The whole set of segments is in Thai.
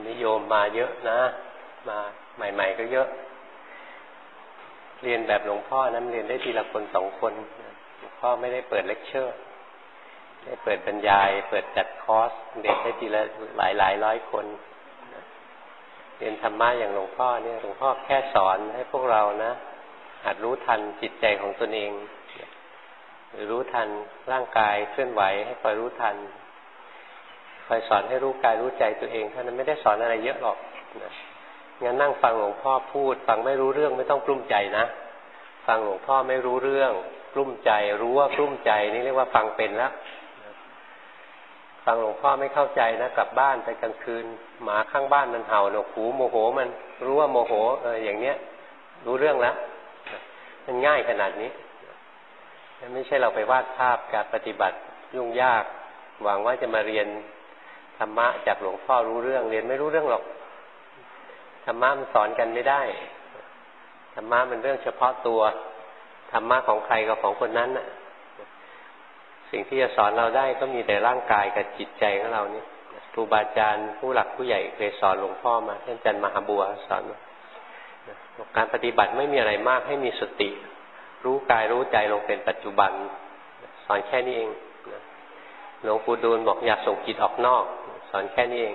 วันนี้โยมมาเยอะนะมาใหม่ๆก็เยอะเรียนแบบหลวงพ่อนั้นเรียนได้ทีละคนสองคนหลวงพ่อไม่ได้เปิดเลคเชอร์ได้เปิดบรรยายเปิดจัดคอร์สเด็กได้ทีละหลายร้อยคนเรียนธรรมะอย่างหลวงพ่อเนี่ยหลวงพ่อแค่สอนให้พวกเรานะหัดรู้ทันจิตใจของตนเองหรือรู้ทันร่างกายเคลื่อนไหวให้คอยรู้ทันคอยสอนให้รู้กายรู้ใจตัวเองเท่านั้นไม่ได้สอนอะไรเยอะหรอกนะงั้นนั่งฟังหลวงพ่อพูดฟังไม่รู้เรื่องไม่ต้องกลุ้มใจนะฟังหลวงพ่อไม่รู้เรื่องกลุ้มใจรู้ว่ากลุ้มใจนี่เรียกว่าฟังเป็นแล้วฟังหลวงพ่อไม่เข้าใจนะกลับบ้านไปกลางคืนหมาข้างบ้านมันเห่าหนวกหูโมโหมันรู้ว่าโมโหอย่างเนี้ยรู้เรื่องแล้วมันง่ายขนาดนี้ไม่ใช่เราไปวาดภาพการปฏิบัติยุ่งยากหวังว่าจะมาเรียนธรรมะจากหลวงพ่อรู้เรื่องเรียนไม่รู้เรื่องหรอกธรรมะมันสอนกันไม่ได้ธรรมะมันเรื่องเฉพาะตัวธรรมะของใครกับของคนนั้นน่ะสิ่งที่จะสอนเราได้ก็มีแต่ร่างกายกับจิตใจของเรานี่ครูบาอาจารย์ผู้หลักผู้ใหญ่เคยสอนหลวงพ่อมาท่านอาจารย์มหาบัวสอนการปฏิบัติไม่มีอะไรมากให้มีสติรู้กายรู้ใจลงเป็นปัจจุบันสอนแค่นี้เองหลวงปู่ดูลบอกอย่าส่งจิตออกนอกสอนแค่นี้เอง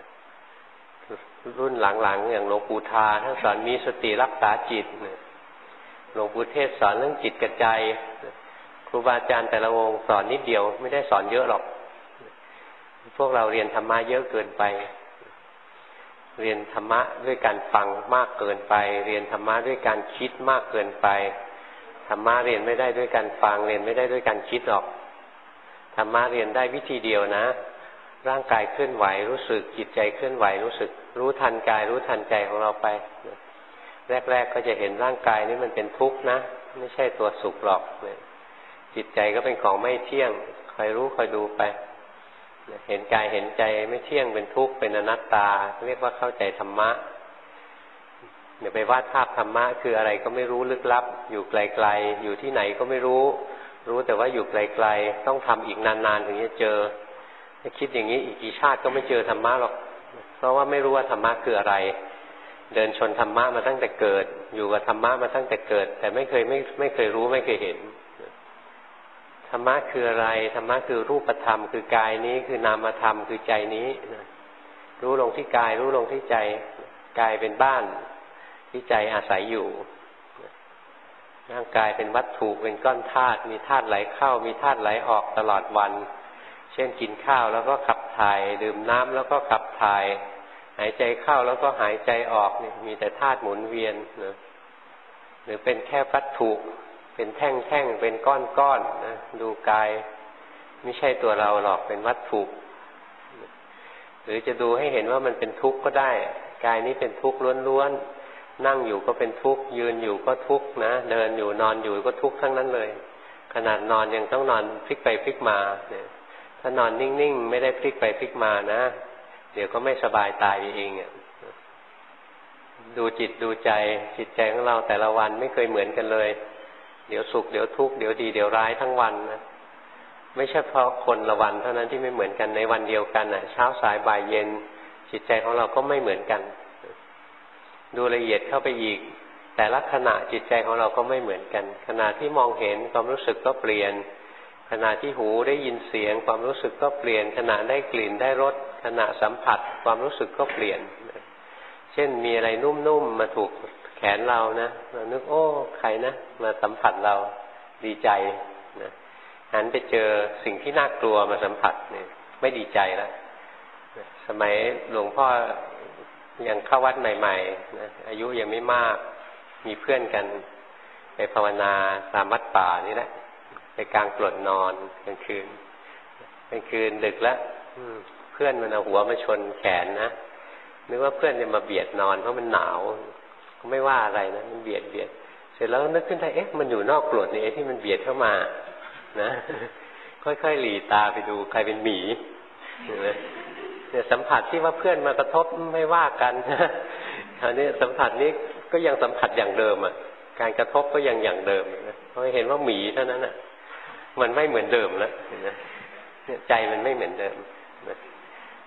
รุ่นหลังๆอย่างหลวงปู่ทาท่านสอนมีสติรักษาจิตหลวงปู่เทศสอนเรื่องจิตกระจายครูบาอาจารย์แต่ละองค์สอนนิดเดียวไม่ได้สอนเยอะหรอกพวกเราเรียนธรรมะเยอะเกินไปเรียนธรรมะด้วยการฟังมากเกินไปเรียนธรรมะด้วยการคิดมากเกินไปธรรมะเรียนไม่ได้ด้วยการฟังเรียนไม่ได้ด้วยการคิดหรอกธรรมะเรียนได้วิธีเดียวนะร่างกายเคลื่อนไหวรู้สึกจิตใจเคลื่อนไหวรู้สึกรู้ทันกายรู้ทันใจของเราไปแรกๆก็จะเห็นร่างกายนี้มันเป็นทุกข์นะไม่ใช่ตัวสุขหรอกจิตใจก็เป็นของไม่เที่ยงคอยรู้คอยดูไปเห็นกายเห็นใจไม่เที่ยงเป็นทุกข์เป็นอนัตตาเรียกว่าเข้าใจธรรมะอย่าไปวาดภาพธรรมะคืออะไรก็ไม่รู้ลึกลับอยู่ไกลๆอยู่ที่ไหนก็ไม่รู้แต่ว่าอยู่ไกลๆต้องทำอีกนานๆถึงจะเจอถ้าคิดอย่างนี้อีกกี่ชาติก็ไม่เจอธรรมะหรอกเพราะว่าไม่รู้ว่าธรรมะคืออะไรเดินชนธรรมะมาตั้งแต่เกิดอยู่กับธรรมะมาตั้งแต่เกิดแต่ไม่เคยรู้ไม่เคยเห็นธรรมะคืออะไรธรรมะคือรูปธรรมคือกายนี้คือนามธรรมคือใจนี้รู้ลงที่กายรู้ลงที่ใจกายเป็นบ้านที่ใจอาศัยอยู่ร่างกายเป็นวัตถุเป็นก้อนธาตุมีธาตุไหลเข้ามีธาตุไหลออกตลอดวันเช่นกินข้าวแล้วก็ขับถ่ายดื่มน้ำแล้วก็ขับถ่ายหายใจเข้าแล้วก็หายใจออกนี่มีแต่ธาตุหมุนเวียนนะหรือเป็นแค่วัตถุเป็นแท่งๆเป็นก้อนๆนะดูกายไม่ใช่ตัวเราหรอกเป็นวัตถุหรือจะดูให้เห็นว่ามันเป็นทุกข์ก็ได้กายนี้เป็นทุกข์ล้วนๆนั่งอยู่ก็เป็นทุกข์ยืนอยู่ก็ทุกข์นะเดินอยู่นอนอยู่ก็ทุกข์ทั้งนั้นเลยขนาดนอนยังต้องนอนพลิกไปพลิกมาเนี่ยถ้านอนนิ่งๆไม่ได้พลิกไปพลิกมานะเดี๋ยวก็ไม่สบายตายเองดูจิตดูใจจิตใจของเราแต่ละวันไม่เคยเหมือนกันเลยเดี๋ยวสุขเดี๋ยวทุกข์เดี๋ยวดีเดี๋ยวร้ายทั้งวันนะไม่ใช่เพราะคนละวันเท่านั้นที่ไม่เหมือนกันในวันเดียวกันน่ะเช้าสายบ่ายเย็นจิตใจของเราก็ไม่เหมือนกันดูละเอียดเข้าไปอีกแต่ละขณะจิตใจของเราก็ไม่เหมือนกันขณะที่มองเห็นความรู้สึกก็เปลี่ยนขณะที่หูได้ยินเสียงความรู้สึกก็เปลี่ยนขณะได้กลิ่นได้รสขณะสัมผัสความรู้สึกก็เปลี่ยนเช่นมีอะไรนุ่มๆมาถูกแขนเรานะเรานึกโอ้ใครนะมาสัมผัสเราดีใจนะหันไปเจอสิ่งที่น่ากลัวมาสัมผัสเนี่ยไม่ดีใจแล้วสมัยหลวงพ่อยังเข้าวัดใหม่ๆนะอายุยังไม่มากมีเพื่อนกันไปภาวนาตามวัดป่านี่แหละไปกลางกลดนอนกลางคืนดึกแล้วเพื่อนมันเอาหัวมาชนแขนนะนึกว่าเพื่อนจะมาเบียดนอนเพราะมันหนาวก็ไม่ว่าอะไรนะมันเบียดเสร็จแล้วนึกขึ้นได้มันอยู่นอกกลดนี่ที่มันเบียดเข้ามานะค่อยๆหลีตาไปดูใครเป็นหมีเนี่ยสัมผัสที่ว่าเพื่อนมากระทบไม่ว่ากันคราวนี้สัมผัสนี้ก็ยังสัมผัสอย่างเดิมอ่ะการกระทบก็ยังอย่างเดิมเพราะเห็นว่าหมีเท่านั้นอ่ะมันไม่เหมือนเดิมแล้วเห็นไหมใจมันไม่เหมือนเดิม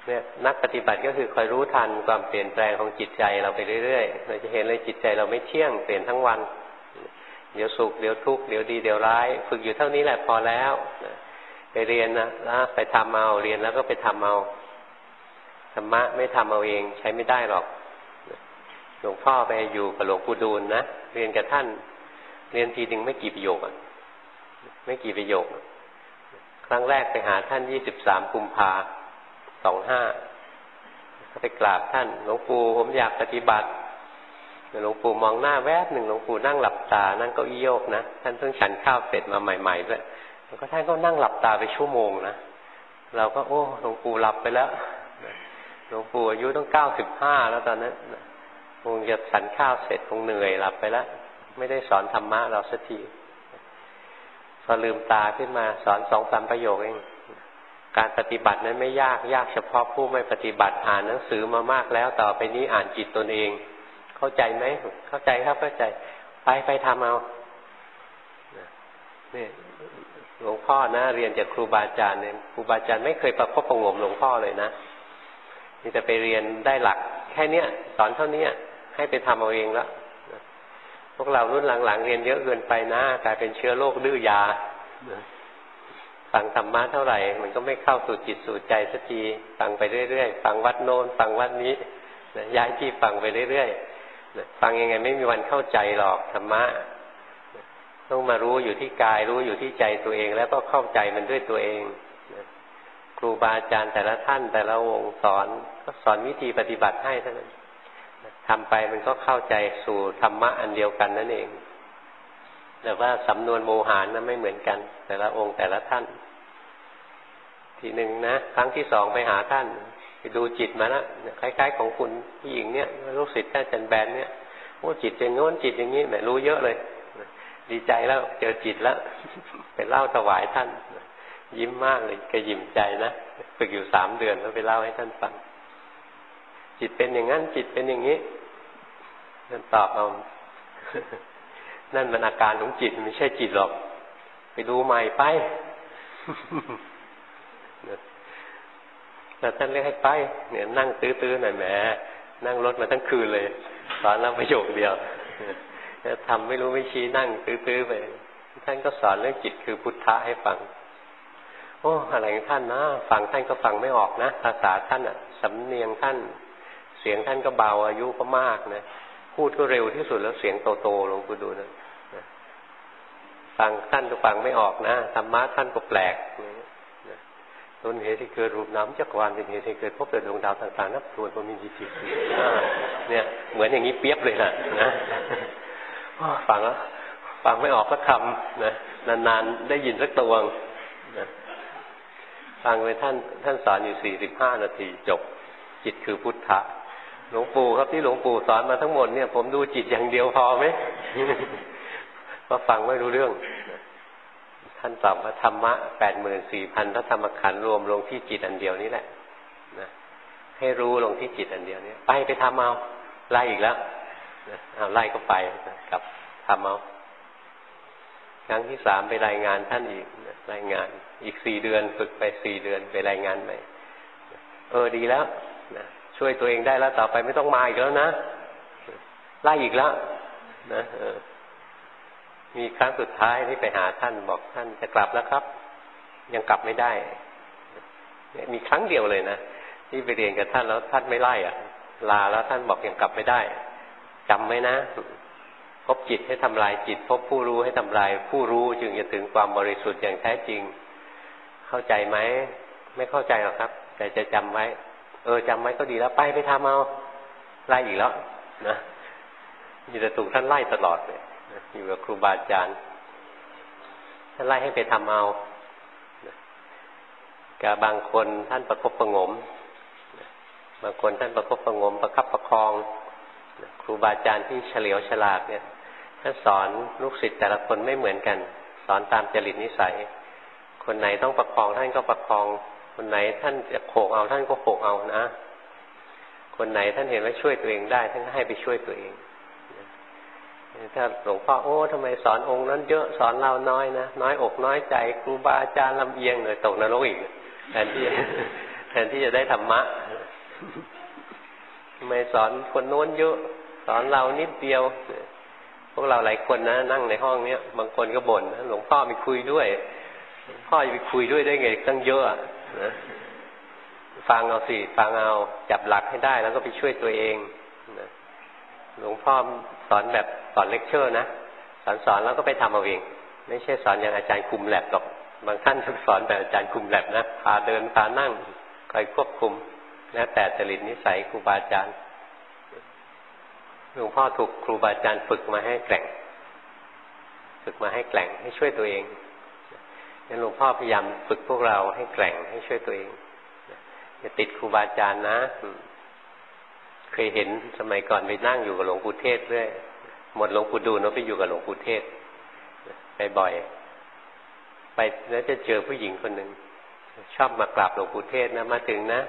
เนี่ยนักปฏิบัติก็คือคอยรู้ทันความเปลี่ยนแปลงของจิตใจเราไปเรื่อยๆเราจะเห็นเลยจิตใจเราไม่เที่ยงเปลี่ยนทั้งวันเดี๋ยวสุขเดี๋ยวทุกข์เดี๋ยวดีเดี๋ยวร้ายฝึกอยู่เท่านี้แหละพอแล้วไปเรียนนะแล้วไปทำเอาเรียนแล้วก็ไปทำเอาธรรมะไม่ทำเอาเองใช้ไม่ได้หรอกหลวงพ่อไปอยู่กับหลวงปู่ดูลนะเรียนกับท่านเรียนทีหนึ่งไม่กี่ประโยคไม่กี่ประโยคครั้งแรกไปหาท่าน23 กุมภาพันธ์ 25ไปกราบท่านหลวงปู่ผมอยากปฏิบัติหลวงปู่มองหน้าแวบหนึ่งหลวงปู่นั่งหลับตานั่งเก้าอี้โยกนะท่านเพิ่งฉันข้าวเสร็จมาใหม่ๆด้วยแล้วก็ท่านก็นั่งหลับตาไปชั่วโมงนะเราก็โอ้หลวงปู่หลับไปแล้วหลวงปู่อายุต้อง95แล้วตอนนั้นคงจะฉันข้าวเสร็จคงเหนื่อยหลับไปแล้วไม่ได้สอนธรรมะเราสักทีพอลืมตาขึ้นมาสอน 2-3 ประโยคเองการปฏิบัตินั้นไม่ยากยากเฉพาะผู้ไม่ปฏิบัติอ่านหนังสือมามากแล้วต่อไปนี้อ่านจิตตนเองเข้าใจไหมเข้าใจครับเข้าใจไปทำเอาเนี่ยหลวงพ่อนะเรียนจากครูบาอาจารย์เนี่ยครูบาอาจารย์ไม่เคยประคบประหงมหลวงพ่อเลยนะมีแต่ไปเรียนได้หลักแค่เนี้ยสอนเท่านี้ให้ไปทำเอาเองแล้วพวกเรารุ่นหลังๆเรียนเยอะเกินไปนะกลายเป็นเชื้อโรคดื้อยาฟังธรรมะเท่าไหร่มันก็ไม่เข้าสู่จิตสู่ใจสักทีฟังไปเรื่อยๆฟังวัดโน้นฟังวัดนี้ย้ายที่ฟังไปเรื่อยๆฟังยังไงไม่มีวันเข้าใจหรอกธรรมะต้องมารู้อยู่ที่กายรู้อยู่ที่ใจตัวเองแล้วก็เข้าใจมันด้วยตัวเองครูบาอาจารย์แต่ละท่านแต่ละองค์สอนก็สอนวิธีปฏิบัติให้เท่านั้นทำไปมันก็เข้าใจสู่ธรรมะอันเดียวกันนั่นเองแต่ว่าสำนวนโมหารนั้นไม่เหมือนกันแต่ละองค์แต่ละท่านทีหนึ่งนะครั้งที่ 2ไปหาท่านไปดูจิตมาแล้วคล้ายๆของคุณผู้หญิงเนี่ยลูกศิษย์ท่านอาจารย์แบนเนี่ยโอ้จิตอย่างโน้นจิตอย่างนี้แหมรู้เยอะเลยดีใจแล้วเจอจิตแล้วไปเล่าถวายท่านยิ้มมากเลยกระยิ้มใจนะฝึกอยู่3 เดือนแล้วไปเล่าให้ท่านฟังจิตเป็นอย่างนั้นจิตเป็นอย่างนี้ท่านตอบเอานั่นมันอาการของจิตไม่ใช่จิตหรอกไปดูใหม่ไปแต่ท่านเรียกให้ไปเนี่ยนั่งตื้อๆหน่อยแหมนั่งรถมาทั้งคืนเลยสอนแล้วประโยคเดียวทำไม่รู้ไม่ชี้นั่งตื้อๆไปท่านก็สอนเรื่องจิตคือพุทธะให้ฟังโอ้อะไรของท่านนะฟังท่านก็ฟังไม่ออกนะภาษาท่านอ่ะสำเนียงท่านเสียงท่านก็เบาอายุก็มากนะพูดก็เร็วที่สุดแล้วเสียงโตๆลงกูดูนะฟังท่านก็ฟังไม่ออกนะธรรมะท่านก็แปลกต้นเหตุที่เกิดรูปน้ำจักรวาลเป็นเหตุที่เกิดพบแต่ดวงดาวต่างๆนับถวนพอมีจิตเนี่ยเหมือนอย่างนี้เปียบเลยนะฟังแล้วฟังไม่ออกสักคำนะนานๆได้ยินสักตัวนะฟังไปท่านสอนอยู่45 นาทีจบจิตคือพุทธะหลวงปู่ครับที่หลวงปู่สอนมาทั้งหมดเนี่ยผมดูจิตอย่างเดียวพอไหมก็ฟังไม่รู้เรื่องท่านตอบว่าธรรมะ 84,000 พระธรรมขันธ์รวมลงที่จิตอันเดียวนี้แหละนะให้รู้ลงที่จิตอันเดียวนี้ไปทำเอาไล่อีกแล้วเอาไล่ก็ไปกลับทำเอาครั้งที่ 3ไปรายงานท่านอีกรายงานอีก4 เดือนฝึกไป4 เดือนไปรายงานใหม่ดีแล้วนะช่วยตัวเองได้แล้วต่อไปไม่ต้องมาอีกแล้วนะไล่อีกแล้วนะมีครั้งสุดท้ายที่ไปหาท่านบอกท่านจะกลับแล้วครับยังกลับไม่ได้มีครั้งเดียวเลยนะที่ไปเรียนกับท่านแล้วท่านไม่ไล่ลาแล้วท่านบอกยังกลับไม่ได้จำไว้นะพบจิตให้ทำลายจิตพบผู้รู้ให้ทำลายผู้รู้จึงจะถึงความบริสุทธิ์อย่างแท้จริงเข้าใจไหมไม่เข้าใจหรอกครับแต่จะจำไว้จำไว้ก็ดีแล้วไปทำเอาไล่อีกแล้วนะมีแต่ถูกท่านไล่ตลอดเลยอยู่กับครูบาอาจารย์ท่านไล่ให้ไปทำเอากับบางคนท่านประคบประหงมบางคนท่านประคบประหงมประคับประคองครูบาอาจารย์ที่เฉลียวฉลาดเนี่ยท่านสอนลูกศิษย์แต่ละคนไม่เหมือนกันสอนตามจริตนิสัยคนไหนต้องประคองท่านก็ประคองคนไหนท่านจะโขกเอาท่านก็โขกเอานะคนไหนท่านเห็นว่าช่วยตัวเองได้ท่านก็ให้ไปช่วยตัวเองถ้าหลวงพ่อทำไมสอนองค์นั้นเยอะสอนเราน้อยนะน้อยอกน้อยใจครูบาอาจารย์ลำเอียงเลยตกนรกอีกแทนแทนที่จะได้ธรรมะทำไมสอนคนโน้นเยอะสอนเรานิดเดียวพวกเราหลายคนนะนั่งในห้องเนี้ยบางคนก็บ่นหลวงพ่อไปคุยด้วยพ่อจะไปคุยด้วยได้ไงตั้งเยอะนะฟังเอาสิฟังเอาจับหลักให้ได้แล้วก็ไปช่วยตัวเองนะหลวงพ่อสอนแบบสอนเลคเชอร์นะสอนแล้วก็ไปทำเอาเองไม่ใช่สอนอย่างอาจารย์คุมแลบหรอกบางท่านสอนแบบอาจารย์คุมแลบนะพาเดินพานั่งคอยควบคุมแล้วแต่จริตนิสัยครูบาอาจารย์หลวงพ่อถูกครูบาอาจารย์ฝึกมาให้แกร่งให้ช่วยตัวเองงั้นหลวงพ่อพยายามฝึกพวกเราให้แกร่งให้ช่วยตัวเองอย่าติดครูบาอาจารย์นะเคยเห็นสมัยก่อนไปนั่งอยู่กับหลวงปู่เทศเรื่อยหมดหลวงปู่ดูลแล้วไปอยู่กับหลวงปู่เทศไปบ่อยไปแล้วจะเจอผู้หญิงคนหนึ่งชอบมากราบหลวงปู่เทศนะมาถึงนะ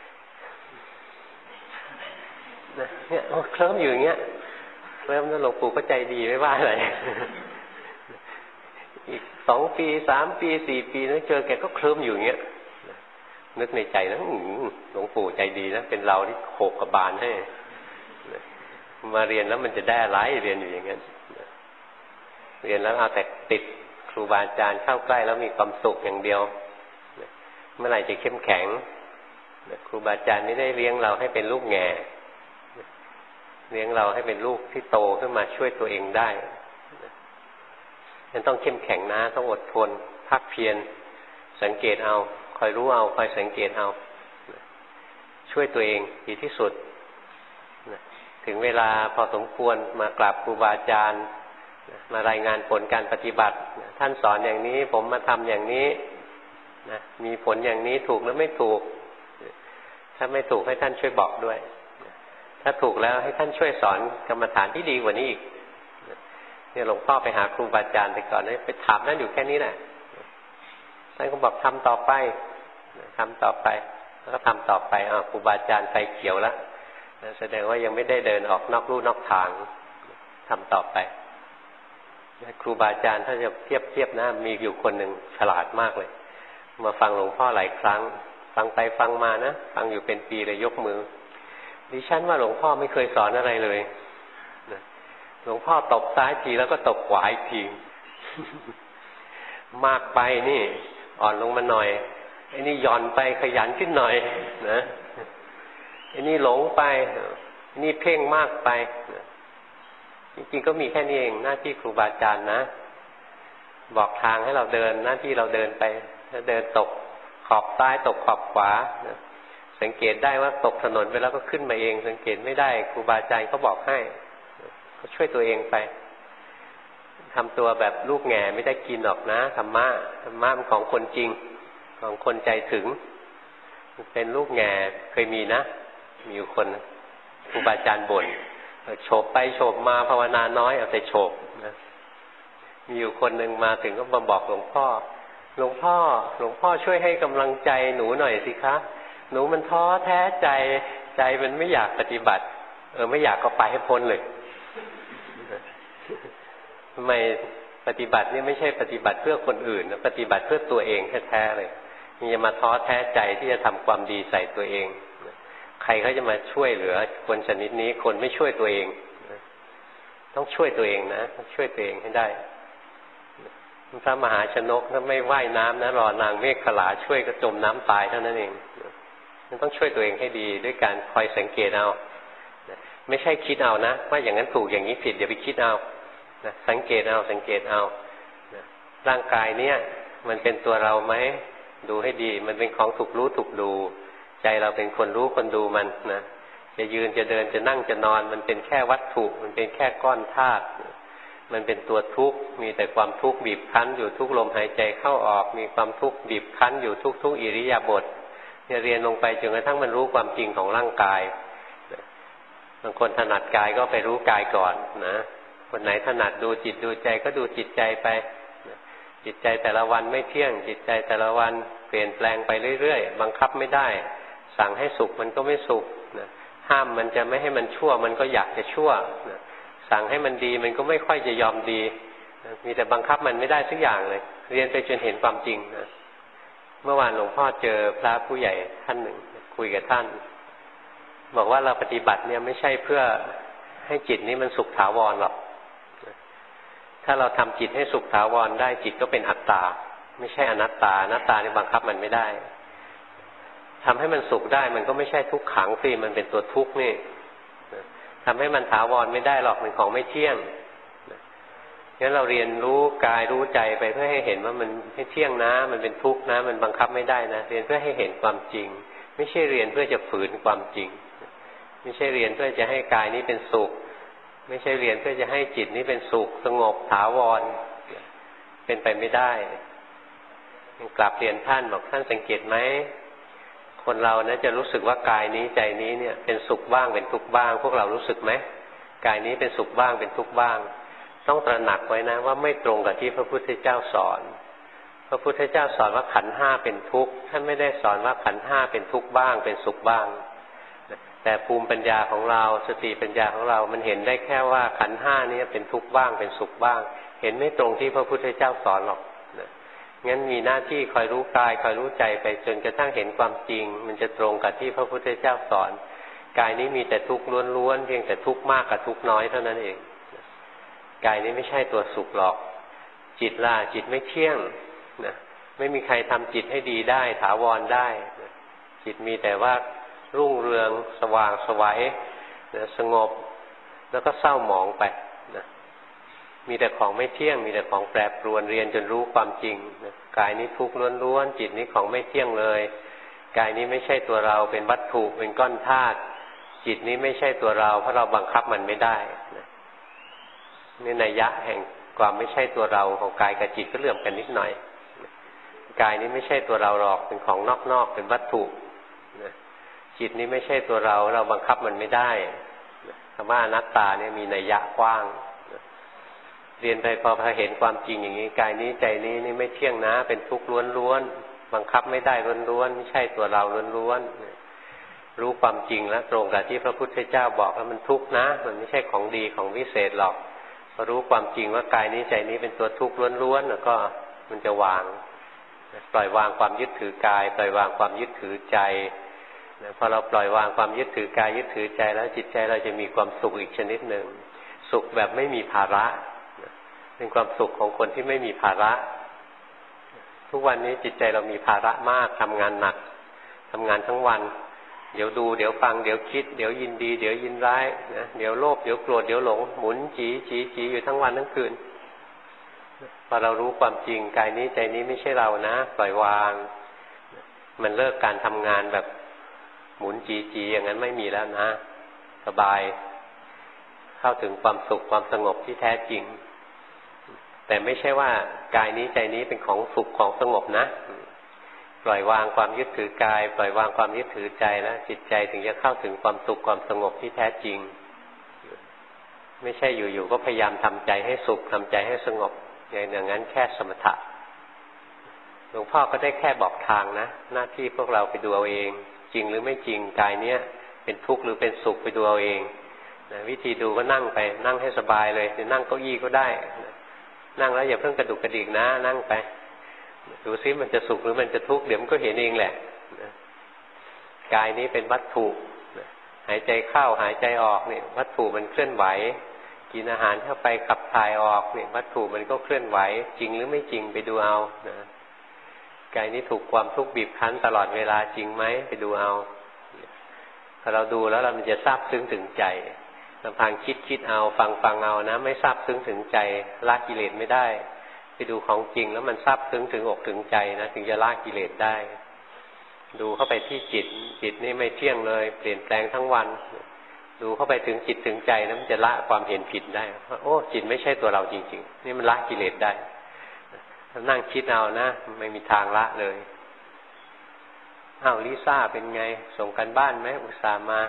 เนี่ยเคลิ้มอยู่อย่างเงี้ยเคลิ้มแล้วหลวงปู่ก็ใจดีไม่ว่าอะไรอีก2 ปี3 ปี4 ปีแล้วเจอแกก็เคลิ้มอยู่อย่างเงี้ยนึกในใจนะหลวงปู่ใจดีนะเป็นเราที่โขกกระบาลให้มาเรียนแล้วมันจะได้อะไรเรียนอยู่อย่างเงี้ยเรียนแล้วเอาแต่ติดครูบาอาจารย์เข้าใกล้แล้วมีความสุขอย่างเดียวเมื่อไหร่จะเข้มแข็งครูบาอาจารย์ไม่ได้เลี้ยงเราให้เป็นลูกแง่เลี้ยงเราให้เป็นลูกที่โตขึ้นมาช่วยตัวเองได้ยังต้องเข้มแข็งนะต้องอดทนภาคเพียรสังเกตเอาคอยรู้เอาคอยสังเกตเอาช่วยตัวเองดีที่สุดถึงเวลาพอสมควรมากราบครูบาอาจารย์มารายงานผลการปฏิบัติท่านสอนอย่างนี้ผมมาทำอย่างนี้นะมีผลอย่างนี้ถูกหรือไม่ถูกถ้าไม่ถูกให้ท่านช่วยบอกด้วยถ้าถูกแล้วให้ท่านช่วยสอนกรรมฐานที่ดีกว่านี้อีกเนี่ยหลวงพ่อไปหาครูบาอาจารย์แต่ก่อนไปถามนั่นอยู่แค่นี้แหละท่านก็บอกทำต่อไปแล้วก็ทำต่อไปครูบาอาจารย์ไฟเขียวแล้วแสดงว่ายังไม่ได้เดินออกนอกลู่นอกทางทำต่อไปครูบาอาจารย์ถ้าจะเทียบนะมีอยู่คนหนึ่งฉลาดมากเลยมาฟังหลวงพ่อหลายครั้งฟังไปฟังมานะฟังอยู่เป็นปีเลยยกมือดิฉันว่าหลวงพ่อไม่เคยสอนอะไรเลยหลวงพ่อตบซ้ายทีแล้วก็ตบขวาอีกทีมากไปนี่อ่อนลงมาหน่อยไอ้นี่หย่อนไปขยันขึ้นหน่อยนะไอ้นี่หลงไปไอ้นี่เพ่งมากไปจริงๆก็มีแค่นี้เองหน้าที่ครูบาอาจารย์นะบอกทางให้เราเดินหน้าที่เราเดินไปถ้าเดินตกขอบซ้ายตกขอบขวาสังเกตได้ว่าตกถนนไปแล้วก็ขึ้นมาเองสังเกตไม่ได้ครูบาอาจารย์เขาบอกให้ก็ช่วยตัวเองไปทำตัวแบบลูกแง่ไม่ได้กินหรอกนะธรรมะมันของคนจริงของคนใจถึงเป็นลูกแง่เคยมีนะมีอยู่คนครูบาอาจารย์บ่นโฉบไปโฉบมาภาวนาน้อยเอาแต่โฉบนะมีอยู่คนหนึ่งมาถึงก็มาบอกหลวงพ่อช่วยให้กำลังใจหนูหน่อยสิคะหนูมันท้อแท้ใจมันไม่อยากปฏิบัติไม่อยากก็ไปให้พ้นเลยทำไมปฏิบัตินี่ไม่ใช่ปฏิบัติเพื่อคนอื่นนะปฏิบัติเพื่อตัวเองแท้ๆเลยนี่จะมาท้อแท้ใจที่จะทำความดีใส่ตัวเองใครเขาจะมาช่วยเหลือคนชนิดนี้คนไม่ช่วยตัวเองต้องช่วยตัวเองนะต้องช่วยตัวเองให้ได้พระมหาชนกถ้าไม่ว่ายน้ำนะรอนางเมฆขลาช่วยก็จมน้ำตายเท่านั้นเองมันต้องช่วยตัวเองให้ดีด้วยการคอยสังเกตเอาไม่ใช่คิดเอานะว่าอย่างนั้นถูกอย่างนี้ผิดอย่าไปคิดเอาสังเกตเอาร่างกายเนี้ยมันเป็นตัวเราไหมดูให้ดีมันเป็นของถูกรู้ถูกดูใจเราเป็นคนรู้คนดูมันนะจะยืนจะเดินจะนั่งจะนอนมันเป็นแค่วัตถุมันเป็นแค่ก้อนธาตุมันเป็นตัวทุกข์มีแต่ความทุกข์บีบคั้นอยู่ทุกลมหายใจเข้าออกมีความทุกข์บีบคั้นอยู่ทุกอิริยาบถเนี่ยเรียนลงไปจนกระทั่งมันรู้ความจริงของร่างกายบางคนถนัดกายก็ไปรู้กายก่อนนะคนไหนถนัดดูจิตดูใจก็ดูจิตใจไปจิตใจแต่ละวันไม่เที่ยงจิตใจแต่ละวันเปลี่ยนแปลงไปเรื่อยๆบังคับไม่ได้สั่งให้สุขมันก็ไม่สุขห้ามมันจะไม่ให้มันชั่วมันก็อยากจะชั่วสั่งให้มันดีมันก็ไม่ค่อยจะยอมดีมีแต่บังคับมันไม่ได้สักอย่างเลยเรียนไปจนเห็นความจริงนะเมื่อวานหลวงพ่อเจอพระผู้ใหญ่ท่านหนึ่งคุยกับท่านบอกว่าเราปฏิบัติเนี่ยไม่ใช่เพื่อให้จิตนี้มันสุขถาวรหรอกถ้าเราทำจิตให้สุขถาวรได้จิตก็เป็นอัตตาไม่ใช่อนัตตาอนัตตานี่บังคับมันไม่ได้ทำให้มันสุขได้มันก็ไม่ใช่ทุกขังสิมันเป็นตัวทุกข์นี่ทำให้มันถาวรไม่ได้หรอกมันของไม่เที่ยงงั้นเราเรียนรู้กายรู้ใจไปเพื่อให้เห็นว่ามันไม่เที่ยงนะมันเป็นทุกข์นะมันบังคับไม่ได้นะเรียนเพื่อให้เห็นความจริงไม่ใช่เรียนเพื่อจะฝืนความจริงไม่ใช่เรียนเพื่อจะให้กายนี้เป็นสุขไม่ใช่เรียนเพื่อจะให้จิตนี้เป็นสุขสงบถาวรเป็นไปไม่ได้กลับเรียนท่านบอกท่านสังเกตไหมคนเรานะจะรู้สึกว่ากายนี้ใจนี้เนี่ยเป็นสุขบ้างเป็นทุกข์บ้างพวกเรารู้สึกไหมกายนี้เป็นสุขบ้างเป็นทุกข์บ้างต้องตระหนักไว้นะว่าไม่ตรงกับที่พระพุทธเจ้าสอนพระพุทธเจ้าสอนว่าขันธ์ห้าเป็นทุกข์ท่านไม่ได้สอนว่าขันธ์ห้าเป็นทุกข์บ้างเป็นสุขบ้างแต่ภูมิปัญญาของเราสติปัญญาของเรามันเห็นได้แค่ว่าขันธ์ห้านี้เป็นทุกข์บ้างเป็นสุขบ้างเห็นไม่ตรงที่พระพุทธเจ้าสอนหรอกงั้นมีหน้าที่คอยรู้กายคอยรู้ใจไปจนกระทั่งเห็นความจริงมันจะตรงกับที่พระพุทธเจ้าสอนกายนี้มีแต่ทุกข์ล้วนๆเพียงแต่ทุกข์มากกับทุกข์น้อยเท่านั้นเองกายนี้ไม่ใช่ตัวสุขหรอกจิตล่ะจิตไม่เที่ยงนะไม่มีใครทำจิตให้ดีได้ถาวรได้นะจิตมีแต่ว่ารุ่งเรืองสว่างไสวนะสงบแล้วก็เศร้าหมองไปนะมีแต่ของไม่เที่ยงมีแต่ของแปรปรวนเรียนจนรู้ความจริงนะกายนี้ทุกข์ล้วนๆจิตนี้ของไม่เที่ยงเลยกายนี้ไม่ใช่ตัวเราเป็นวัตถุเป็นก้อนธาตุจิตนี้ไม่ใช่ตัวเราเพราะเราบังคับมันไม่ได้นะนี่นัยยะแห่งความไม่ใช่ตัวเราของกายกับจิตก็เลื่อมกันนิดหน่อยกายนี้ไม่ใช่ตัวเราหรอกเป็นของนอกๆเป็นวัตถุนะจิตนี้ไม่ใช่ตัวเราเราบังคับมันไม่ได้คำว่าอนัตตาเนี่ยมีนัยยะกว้างเรียนไปพอเห็นความจริงอย่างนี้กายนี้ใจนี้นี่ไม่เที่ยงนะเป็นทุกข์ล้วนๆบังคับไม่ได้ล้วนๆไม่ใช่ตัวเราล้วนๆรู้ความจริงแล้วตรงกับที่พระพุทธเจ้าบอกว่ามันทุกข์นะมันไม่ใช่ของดีของวิเศษหรอกพอรู้ความจริงว่ากายนี้ใจนี้เป็นตัวทุกข์ล้วนๆแล้วก็มันจะวางปล่อยวางความยึดถือกายปล่อยวางความยึดถือใจพอเราปล่อยวางความยึดถือกายยึดถือใจแล้วจิตใจเราจะมีความสุขอีกชนิดหนึ่งสุขแบบไม่มีภาระเป็นความสุขของคนที่ไม่มีภาระทุกวันนี้จิตใจเรามีภาระมากทำงานหนักทำงานทั้งวันเดี๋ยวดูเดี๋ยวฟังเดี๋ยวคิดเดี๋ยวยินดีเดี๋ยวยินร้ายนะเดี๋ยวโลภเดี๋ยวโกรธเดี๋ยวหลงหมุนจีอยู่ทั้งวันทั้งคืนพอเรารู้ความจริงกายนี้ใจนี้ไม่ใช่เรานะปล่อยวางมันเลิกการทำงานแบบหมุนจีอย่างนั้นไม่มีแล้วนะสบายเข้าถึงความสุขความสงบที่แท้จริงแต่ไม่ใช่ว่ากายนี้ใจนี้เป็นของสุขของสงบนะปล่อยวางความยึดถือกายปล่อยวางความยึดถือใจแล้วจิตใจถึงจะเข้าถึงความสุขความสงบที่แท้จริงไม่ใช่อยู่ๆก็พยายามทำใจให้สุขทำใจให้สงบอย่างนั้นแค่สมถะหลวงพ่อก็ได้แค่บอกทางนะหน้าที่พวกเราไปดูเอาเองจริงหรือไม่จริงกายเนี้ยเป็นทุกข์หรือเป็นสุขไปดูเอาเองนะวิธีดูก็นั่งไปนั่งให้สบายเลยจะนั่งเก้าอี้ก็ได้นั่งแล้วอย่าเพิ่งกระดุกกระดิกนะนั่งไปดูซิมันจะสุขหรือมันจะทุกข์เดี๋ยวมันก็เห็นเองแหละกายนี้เป็นวัตถุหายใจเข้าหายใจออกเนี่ยวัตถุมันเคลื่อนไหวกินอาหารเข้าไปขับถ่ายออกเนี่ยวัตถุมันก็เคลื่อนไหวจริงหรือไม่จริงไปดูเอานะกายนี้ถูกความทุกข์บีบคั้นตลอดเวลาจริงไหมไปดูเอาพอเราดูแล้วเรามันจะซาบซึ้งถึงใจลำพังคิดเอาฟังเอานะไม่ซาบซึ้งถึงใจละกิเลสไม่ได้ไปดูของจริงแล้วมันซาบซึ้งถึงอกถึงใจนะถึงจะละกิเลสได้ดูเข้าไปที่จิตนี่ไม่เที่ยงเลยเปลี่ยนแปลงทั้งวันดูเข้าไปถึงจิตถึงใจนะมันจะละความเห็นผิดได้ว่าโอ้จิตไม่ใช่ตัวเราจริงๆนี่มันละกิเลสได้นั่งคิดเอานะไม่มีทางละเลยอ้าวลิซ่าเป็นไงส่งกันบ้านไหมอุตส่าห์มา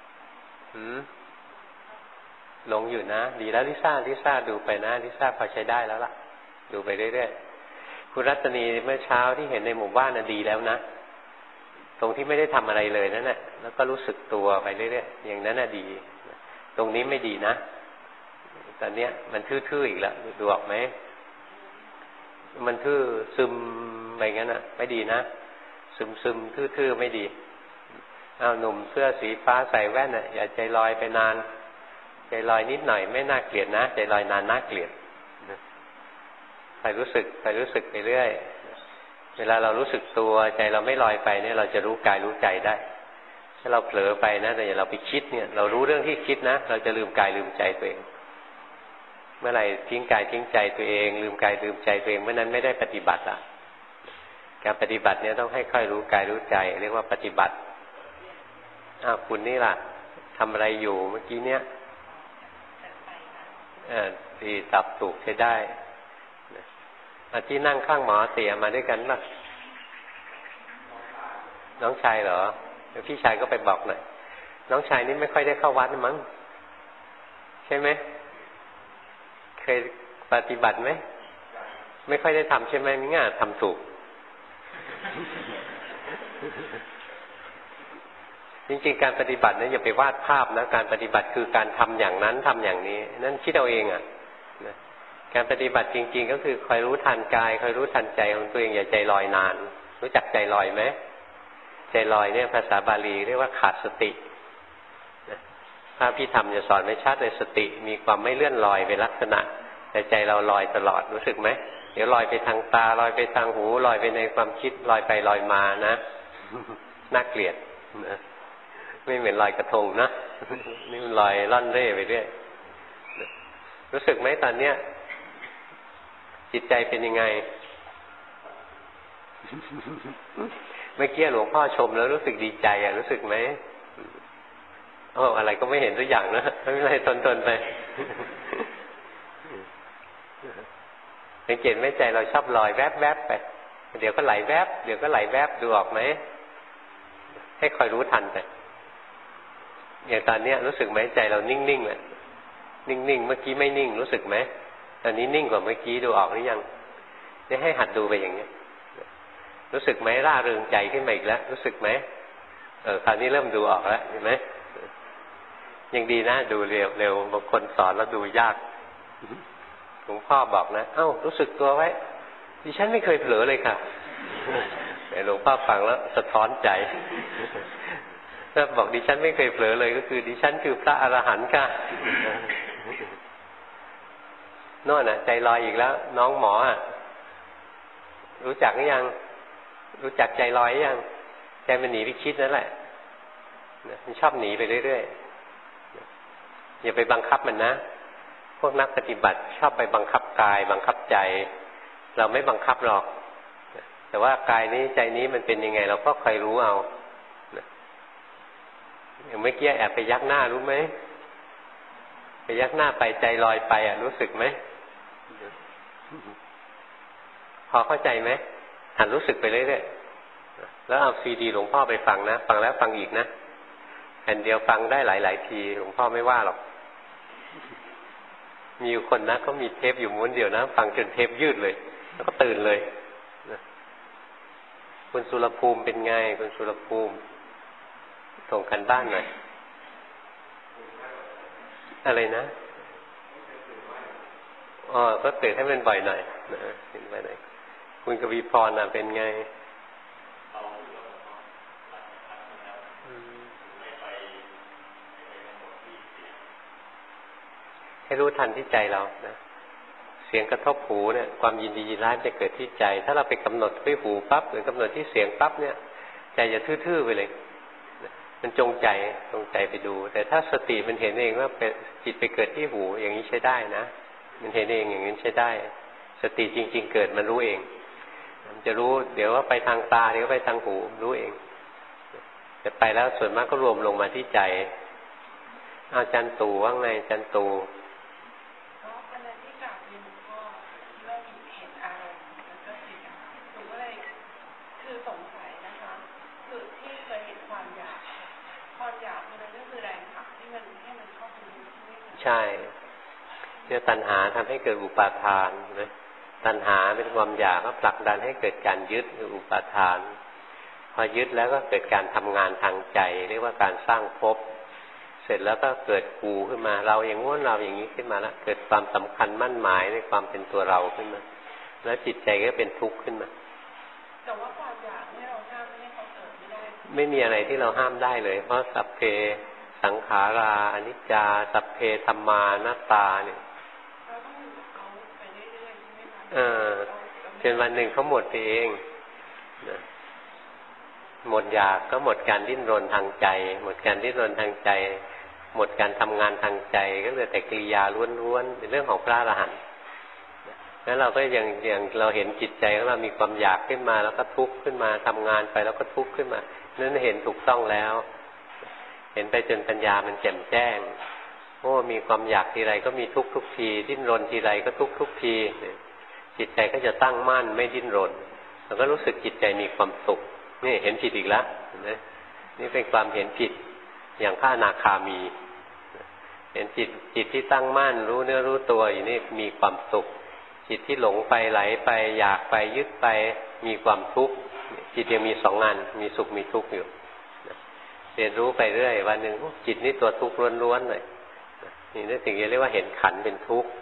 หลงอยู่นะดีแล้วลิซ่าดูไปนะลิซ่าพอใช้ได้แล้วล่ะดูไปเรื่อยๆคุณรัตนีเมื่อเช้าที่เห็นในหมู่บ้านน่ะดีแล้วนะตรงที่ไม่ได้ทำอะไรเลยนั่นแหละแล้วก็รู้สึกตัวไปเรื่อยๆอย่างนั้นน่ะดีตรงนี้ไม่ดีนะตอนเนี้ยมันทื่อๆอีกแล้วดูออกไหมมันทื่อซึมไปงั้นนะไม่ดีนะซึมทื่อๆไม่ดีเอาหนุ่มเสื้อสีฟ้าใส่แว่นน่ะอย่าใจลอยไปนานใจลอยนิดหน่อยไม่น่าเกลียดนะใจลอยนานน่าเกลียดไปรู้สึกไปเรื่อยเวลาเรารู้สึกตัวใจเราไม่ลอยไปเนี่ยเราจะรู้กายรู้ใจได้ถ้าเราเผลอไปนะแต่อย่าเราไปคิดเนี่ยเรารู้เรื่องที่คิดนะเราจะลืมกายลืมใจตัวเองเมื่อไหร่ทิ้งกายทิ้งใจตัวเองลืมกายลืมใจตัวเองเมื่อนั้นไม่ได้ปฏิบัติอ่ะการปฏิบัติเนี่ยต้องให้ค่อยรู้กายรู้ใจเรียกว่าปฏิบัติคุณนี่ล่ะทำอะไรอยู่เมื่อกี้เนี้ยดีตับถูกใช้ได้ที่นั่งข้างหมอเตี๋ยมาด้วยกันป่ะน้องชายเหรอเดี๋ยวพี่ชายก็ไปบอกหน่อยน้องชายนี่ไม่ค่อยได้เข้าวัดมั้งใช่ไหมเคยปฏิบัติไหมไม่ค่อยได้ทำใช่ไหมมิง่าทำถูกจริงๆการปฏิบัตินั้นอย่าไปวาดภาพนะการปฏิบัติคือการทำอย่างนั้นทำอย่างนี้นั่นคิดเอาเองการปฏิบัติจริงๆก็คือคอยรู้ทันกายคอยรู้ทันใจของตัวเองอย่าใจลอยนานรู้จักใจลอยไหมใจลอยเนี่ยภาษาบาลีเรียกว่าขาดสติพระพิธรรมจะสอนไม่ชัดเลยสติมีความไม่เลื่อนลอยเป็นลักษณะแต่ใจเราลอยตลอดรู้สึกไหมเดี๋ยวลอยไปทางตาลอยไปทางหูลอยไปในความคิดลอยไปลอยมานะน่าเกลียดนะไม่เหมือนลอยกระทงนะนี่มันลอยล่อนเร่ไปเรื่อยรู้สึกไหมตอนเนี้ยจิตใจเป็นยังไงเมื่อกี้หลวงพ่อชมแล้วรู้สึกดีใจรู้สึกไหมอะไรก็ไม่เห็นตัวอย่างนะไม่เป็นไรทนไปสังเกตไหมใจเราชอบลอยแวบๆไปเดี๋ยวก็ไหลแวบเดี๋ยวก็ไหลแวบดูออกไหมให้คอยรู้ทันไปอย่างตอนนี้รู้สึกไหมใจเรานิ่งๆเลยนิ่งๆเมื่อกี้ไม่นิ่งรู้สึกไหมตอนนี้นิ่งกว่าเมื่อกี้ดูออกหรือยังนี่ให้หัดดูไปอย่างนี้รู้สึกไหมร่าเริงใจขึ้นมาอีกแล้วรู้สึกไหมคราวนี้เริ่มดูออกแล้วเห็นไหมยังดีนะดูเร็วบางคนสอนแล้วดูยากหลวงพ่อบอกนะรู้สึกตัวไว้ดิฉันไม่เคยเผลอเลยค่ะแต่หลวงพ่อฟังแล้วสะท้อนใจถ้าบอกดิฉันไม่เคยเผลอเลยก็คือดิฉันคือพระอรหันต์ค่ะโน่นน่ะใจลอยอีกแล้วน้องหมอรู้จักหรือยังรู้จักใจลอยยังใจมันหนีไปคิดนั่นแหละมันชอบหนีไปเรื่อยๆอย่าไปบังคับมันนะพวกนักปฏิบัติชอบไปบังคับกายบังคับใจเราไม่บังคับหรอกแต่ว่ากายนี้ใจนี้มันเป็นยังไงเราก็คอยรู้เอาอย่างเมื่อกี้แอบไปยักหน้ารู้ไหมไปยักหน้าไปใจลอยไปรู้สึกไหมพอเข้าใจไหมหันรู้สึกไปเรื่อยๆแล้วเอาซีดีหลวงพ่อไปฟังนะฟังแล้วฟังอีกนะแผ่นเดียวฟังได้หลายๆทีหลวงพ่อไม่ว่าหรอกมีอยู่คนนะเขามีเทปอยู่ม้วนเดียวนะฟังจนเทปยืดเลยแล้วก็ตื่นเลยคุณสุรภูมิเป็นไงคุณสุรภูมิส่งกันบ้านหน่อยอะไรนะก็ตื่นให้มันบ่อยหน่อยนะเห็นไหมหน่อยคุณกวีพรเป็นไงให้รู้ทันที่ใจเรานะเสียงกระทบหูเนี่ยความยินดียินร้ายจะเกิดที่ใจถ้าเราไปกำหนดที่หูปั๊บหรือกำหนดที่เสียงปั๊บเนี่ยใจจะทื่อๆไปเลยมันจงใจไปดูแต่ถ้าสติมันเห็นเองว่าจิตไปเกิดที่หูอย่างนี้ใช้ได้นะมันเห็นเองอย่างนี้ใช้ได้สติจริงๆเกิดมันรู้เองมันจะรู้เดี๋ยวว่าไปทางตาเดี๋ยวไปทางหูรู้เองแต่ไปแล้วส่วนมากก็รวมลงมาที่ใจจันตูว่าไงจันตูใช่เนี่ยตัณหาทำให้เกิดอุปาทานนะตัณหาเป็นความอยากก็ผลักดันให้เกิดการยึดคืออุปาทานพอยึดแล้วก็เกิดการทำงานทางใจเรียกว่าการสร้างภพเสร็จแล้วก็เกิดกูขึ้นมาเราอย่างง้นเราอย่างนี้ขึ้นมาแล้วเกิดความสำคัญมั่นหมายในความเป็นตัวเราขึ้นมาแล้วจิตใจก็เป็นทุกข์ขึ้นมาแต่ว่าความอยากเนี่ยเราห้ามไม่ให้เขาเกิดไม่ได้ไม่มีอะไรที่เราห้ามได้เลยเพราะสัพเพสังขาราอนิจจาสัพเพธัมมานัตตาเนี่ยเราต้องอยู่กับเขาไปเรื่อยๆใช่ไหมคะจนวันหนึ่งเขาหมดไปเองหมดอยากก็หมดการดิ้นรนทางใจหมดการดิ้นรนทางใจหมดการทำงานทางใจก็เหลือแต่กิริยาล้วนๆเป็นเรื่องของพระอรหันต์แล้วเราก็อย่างเราเห็นจิตใจของเรามีความอยากขึ้นมาแล้วก็ทุกข์ขึ้นมาทำงานไปแล้วก็ทุกข์ขึ้นมานั่นเห็นถูกต้องแล้วเห็นไปจนปัญญามันแจ่มแจ้งโอ้มีความอยากทีไรก็มีทุกข์ทุกทีดิ้นรนทีไรก็ทุกข์ทุกทีจิตใจก็จะตั้งมั่นไม่ดิ้นรนเราก็รู้สึกจิตใจมีความสุขนี่เห็นผิดอีกแล้วนะนี่เป็นความเห็นผิดอย่างพระอนาคามีเห็นจิตที่ตั้งมั่นรู้เนื้อรู้ตัวอยู่นี่มีความสุขจิตที่หลงไปไหลไปอยากไปยึดไปมีความทุกข์จิตยังมีสองงานมีสุขมีทุกข์อยู่เรียนรู้ไปเรื่อยวันหนึ่งจิตนี่ตัวทุกข์ล้วนๆเลยนี่นั่นถึงจะเรียกว่าเห็นขันธ์เป็นทุกข์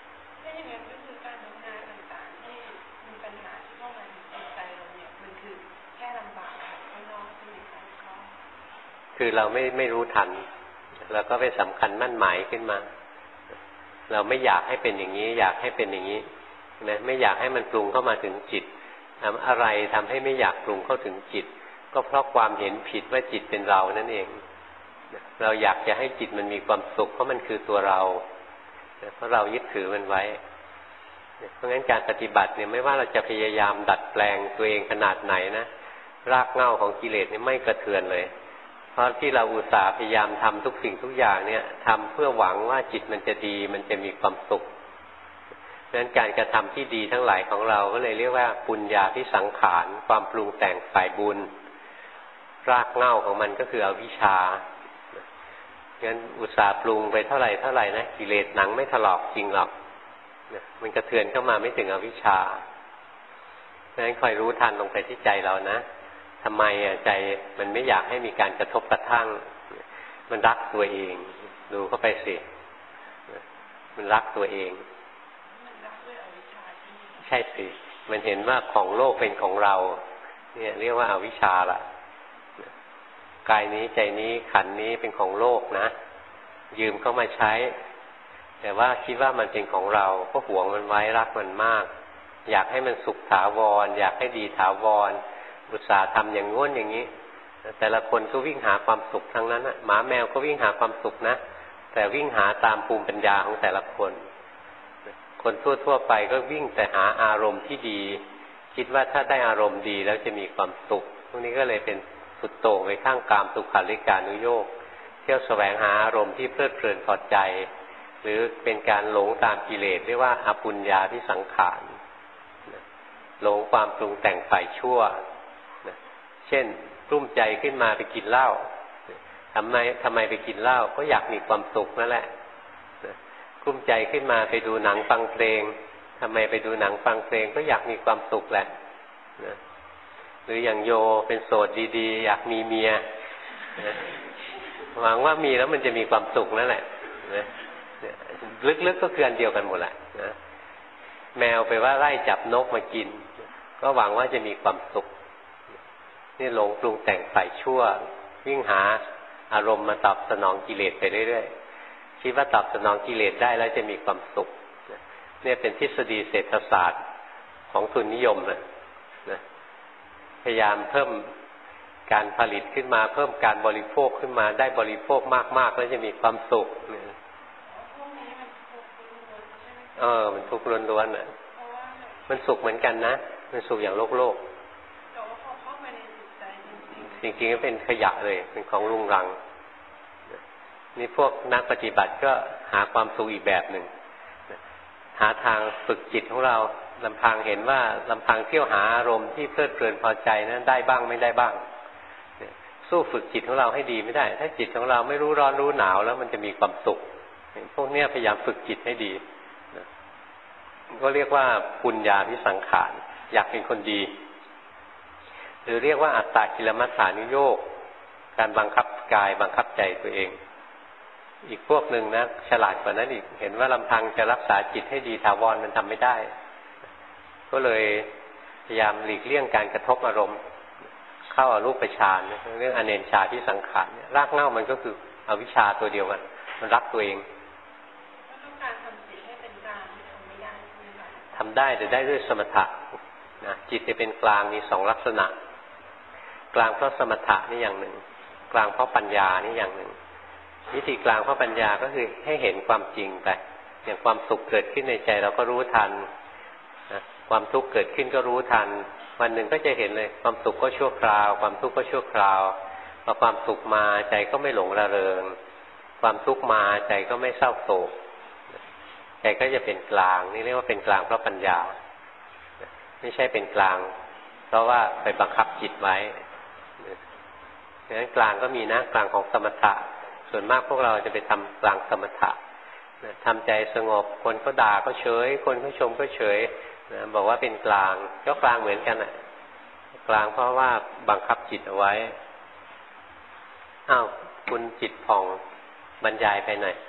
คือเราไม่รู้ทันเราก็ไปสำคัญมั่นหมายขึ้นมาเราไม่อยากให้เป็นอย่างนี้อยากให้เป็นอย่างนี้นะไม่อยากให้มันปรุงเข้ามาถึงจิตอะไรทำให้ไม่อยากปรุงเข้าถึงจิตก็เพราะความเห็นผิดว่าจิตเป็นเรานั่นเองเราอยากจะให้จิตมันมีความสุขเพราะมันคือตัวเราเพราะเรายึดถือมันไว้เพราะงั้นการปฏิบัติเนี่ยไม่ว่าเราจะพยายามดัดแปลงตัวเองขนาดไหนนะรากเหง้าของกิเลสนี่ไม่กระเทือนเลยเพราะที่เราอุตส่าห์พยายามทำทุกสิ่งทุกอย่างเนี่ยทำเพื่อหวังว่าจิตมันจะดีมันจะมีความสุขเพราะฉะนั้นการกระทำที่ดีทั้งหลายของเราก็เลยเรียกว่าปุญญาภิสังขารความปรุงแต่งฝ่ายบุญรากเหง้าของมันก็คืออวิชชางั้นอุตส่าห์ปรุงไปเท่าไหร่นะกิเลสหนังไม่ถลอกจริงหรอกมันกระเทือนเข้ามาไม่ถึงอวิชชาเพราะฉะนั้นคอยรู้ทันลงไปที่ใจเรานะทำไมใจมันไม่อยากให้มีการกระทบกระทั่งมันรักตัวเองดูเข้าไปสิมันรักตัวเองใช่สิมันเห็นว่าของโลกเป็นของเราเนี่ยเรียกว่าอวิชชาล่ะกายนี้ใจนี้ขันธ์นี้เป็นของโลกนะยืมเข้ามาใช้แต่ว่าคิดว่ามันเป็นของเราก็หวงมันไว้รักมันมากอยากให้มันสุขถาวรอยากให้ดีถาวรอุตส่าห์ทำอย่างง้นอย่างนี้แต่ละคนก็วิ่งหาความสุขทั้งนั้นหมาแมวก็วิ่งหาความสุขนะแต่วิ่งหาตามภูมิปัญญาของแต่ละคนคนทั่วๆไปก็วิ่งแต่หาอารมณ์ที่ดีคิดว่าถ้าได้อารมณ์ดีแล้วจะมีความสุขพวกนี้ก็เลยเป็นสุดโต่งไปข้างกามสุขาริการุโยคเที่ยวแสวงหาอารมณ์ที่เพลิดเพลินพอใจหรือเป็นการหลงตามกิเลสเรียกว่าอปุญญาภิสังขารหลงความปรุงแต่งฝ่ายชั่วเช่นกลุ้มใจขึ้นมาไปกินเหล้าทำไมไปกินเหล้าก็อยากมีความสุขนั่นแหละกลุ้มใจขึ้นมาไปดูหนังฟังเพลงทำไมไปดูหนังฟังเพลงก็อยากมีความสุขแหละหรืออย่างโยเป็นโสดดีๆอยากมีเมียหวังว่ามีแล้วมันจะมีความสุขนั่นแหละลึกๆก็คืออันเดียวกันหมดแหละแมวไปว่าไล่จับนกมากินก็หวังว่าจะมีความสุขนี่หลงปรุงแต่งฝ่ายชั่ววิ่งหาอารมณ์มาตอบสนองกิเลสไปเรื่อยๆคิดว่าตอบสนองกิเลสได้แล้วจะมีความสุขเนี่ยเป็นทฤษฎีเศรษฐศาสตร์ของทุนนิยมนะพยายามเพิ่มการผลิตขึ้นมาเพิ่มการบริโภคขึ้นมาได้บริโภคมากๆแล้วจะมีความสุขมันทุกข์ล้วนๆน่ะมันสุขเหมือนกันนะมันสุขอย่างโลกจริงๆก็เป็นขยะเลยเป็นของรุงรังนี่พวกนักปฏิบัติก็หาความสุขอีกแบบหนึ่งหาทางฝึกจิตของเราลำพังเห็นว่าลำพังเที่ยวหาอารมณ์ที่เพลิดเพลินพอใจนั้นได้บ้างไม่ได้บ้างสู้ฝึกจิตของเราให้ดีไม่ได้ถ้าจิตของเราไม่รู้ร้อนรู้หนาวแล้วมันจะมีความสุขพวกนี้พยายามฝึกจิตให้ดีก็เรียกว่าปุญญาภิสังขารอยากเป็นคนดีหรือเรียกว่าอัตตกิลมัฏฐานุโยคการบังคับกายบังคับใจตัวเองอีกพวกหนึ่งนะฉลาดกว่านั้นอีกเห็นว่าลำพังจะรักษาจิตให้ดีถาวรมันทำไม่ได้ก็เลยพยายามหลีกเลี่ยงการกระทบอารมณ์เข้าอรูปฌานเรื่องอเนนชาที่สังขารรากเหง้ามันก็คืออวิชชาตัวเดียวกันมันรักตัวเองต้องการทำจิตให้เป็นกลางทำไม่ได้ใช่ไหมคะทำได้แต่ได้ด้วยสมถะนะจิตจะเป็นกลางมีสองลักษณะกลางเพราะสมถะนี่อย่างหนึ่งกลางเพราะปัญญานี่อย่างหนึ่งวิธีกลางเพราะปัญญาก็คือให้เห็นความจริงไปอย่างความสุขเกิดขึ้นในใจเราก็รู้ทันนะความทุกข์เกิดขึ้นก็รู้ทันวันหนึ่งก็จะเห็นเลยความสุขก็ชั่วคราวความทุกข์ก็ชั่วคราวพอความสุขมาใจก็ไม่หลงระเริงความทุกข์มาใจก็ไม่เศร้าโศกใจก็จะเป็นกลางนี่เรียกว่าเป็นกลางเพราะปัญญาไม่ใช่เป็นกลางเพราะว่าไปบังคับจิตไว้ดังนั้นกลางก็มีนะกลางของสมถะส่วนมากพวกเราจะไปทำกลางสมถะทำใจสงบคนก็ด่าก็เฉยคนก็ชมก็เฉยบอกว่าเป็นกลางก็กลางเหมือนกันน่ะกลางเพราะว่าบังคับจิตเอาไว้อ้าวคุณจิตผ่องบรรยายไปหน่อย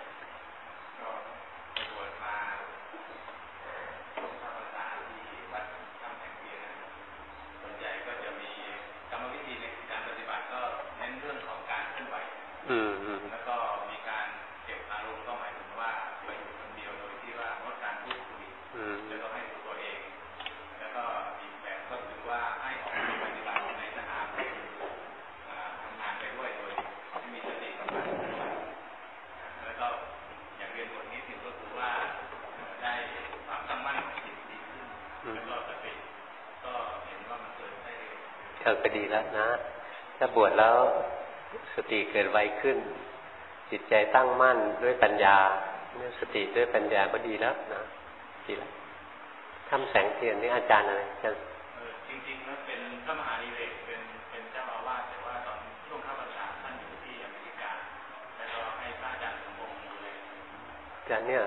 แล้วก็มีการเก็บอารมณ์ก็หมายถึงว่าไปอยู่คนเดียวโดยที่ว่างดการพูดคุยแล้วก็ให้ดูตัวเองแล้วก็อีกแบบก็คือว่าให้ออกปฏิบัติในสถานที่ทำงานไปด้วยโดยที่มีสติกับการปฏิบัติแล้วก็อย่างเรียนบทนี้ถึงก็คือว่าได้ความตั้งมั่นของจิตดีขึ้นแล้วก็สติก็เห็นว่ามันเกิดได้ก็ดีแล้วนะถ้าบวชแล้วสติเกิดไวขึ้นจิตใจตั้งมั่นด้วยปัญญาเนี่ยสติด้วยปัญญาก็ดีแล้วนะดีแล้วทำแสงเทียนนี่อาจารย์อะไรอาจารย์จริงๆแล้วเป็นพระมหาดิเรกเป็นเจ้าอาวาสแต่ว่าตอนช่วงเข้าพรรษาท่านอยู่ที่อเมริกาแล้วก็ให้พระอาจารย์สมบูรณ์ดูแลอาจารย์เนี่ย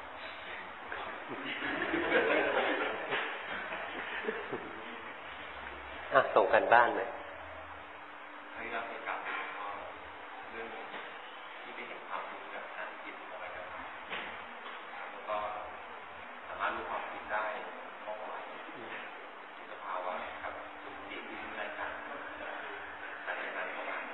ส่งกันบ้านเลยให้รับไปกลับเรื่องที่ไปเห็นความรู้กับการจิตอะไรกันแล้วก็สามารถรู้ความคิดได้เพราะอะไรสภาวะกับจิตที่ได้การแต่ในนั้นประมาณ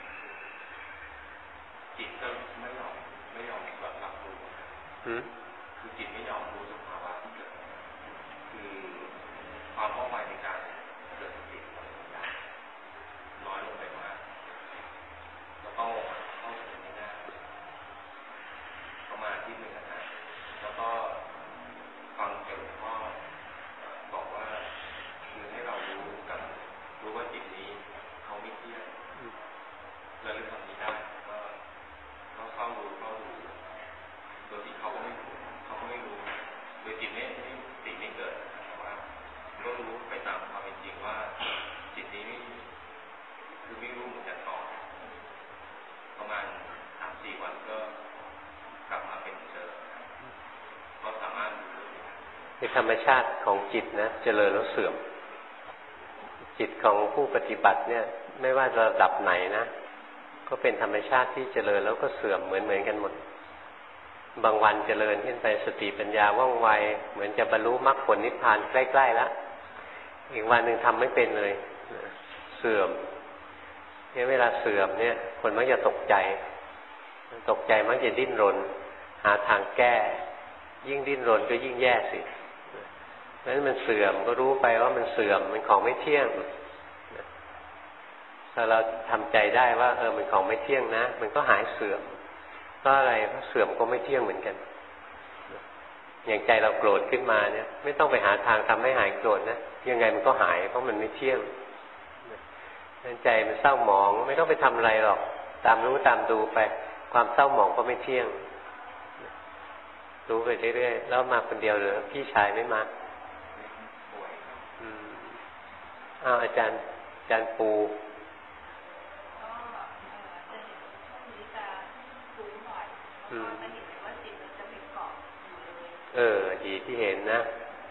จิตก็ไม่ยอมรับรู้คือจิตไม่ยอมรู้สภาวะที่เกิดคือความเข้าใจในการเกิดสติน้อยลงไปมากแล้วก็เข้าถึงไม่ได้ประมาณที่หนึ่งนะแล้วก็ฟังเกี่ยวกับพ่อบอกว่าคือให้เรารู้ว่าจิตนี้เขาไม่เที่ยงแล้วทำนี้ได้ก็เข้าดูโดยที่เขาก็ไม่รู้โดยจิตไม่เกิดแต่ว่าก็รู้ไปตามความเป็นจริงว่าจิตนี้คือไม่รู้เหมือนกันต่อประมาณ 3-4 วันก็กลับมาเป็นเดิมก็สามารถในธรรมชาติของจิตนะเจริญแล้วเสื่อมจิตของผู้ปฏิบัติเนี่ยไม่ว่าระดับไหนนะก็เป็นธรรมชาติที่เจริญแล้วก็เสื่อมเหมือนกันหมดบางวันเจริญขึ้นไปสติปัญญาว่องไวเหมือนจะบรรลุมรรคผลนิพพานใกล้ๆแล้วอีกวันหนึ่งทำไม่เป็นเลยเสื่อมเนี่ยเวลาเสื่อมเนี่ยคนมักจะตกใจมักจะดิ้นรนหาทางแก้ยิ่งดิ้นรนก็ยิ่งแย่สิเพราะฉะนั้นมันเสื่อมก็รู้ไปว่ามันเสื่อมมันของไม่เที่ยงถ้าเราทำใจได้ว่ามันของไม่เที่ยงนะมันก็หายเสื่อมเพราะอะไรเพราะเสื่อมก็ไม่เที่ยงเหมือนกันอย่างใจเราโกรธขึ้นมาเนี่ยไม่ต้องไปหาทางทำให้หายโกรธนะยังไงมันก็หายเพราะมันไม่เที่ยงใจมันเศร้าหมองไม่ต้องไปทำอะไรหรอกตามรู้ตามดูไปความเศร้าหมองก็ไม่เที่ยงรู้ไปเรื่อยๆแล้วมาคนเดียวหรือพี่ชายไม่มาอาจารย์ปูดีที่เห็นนะ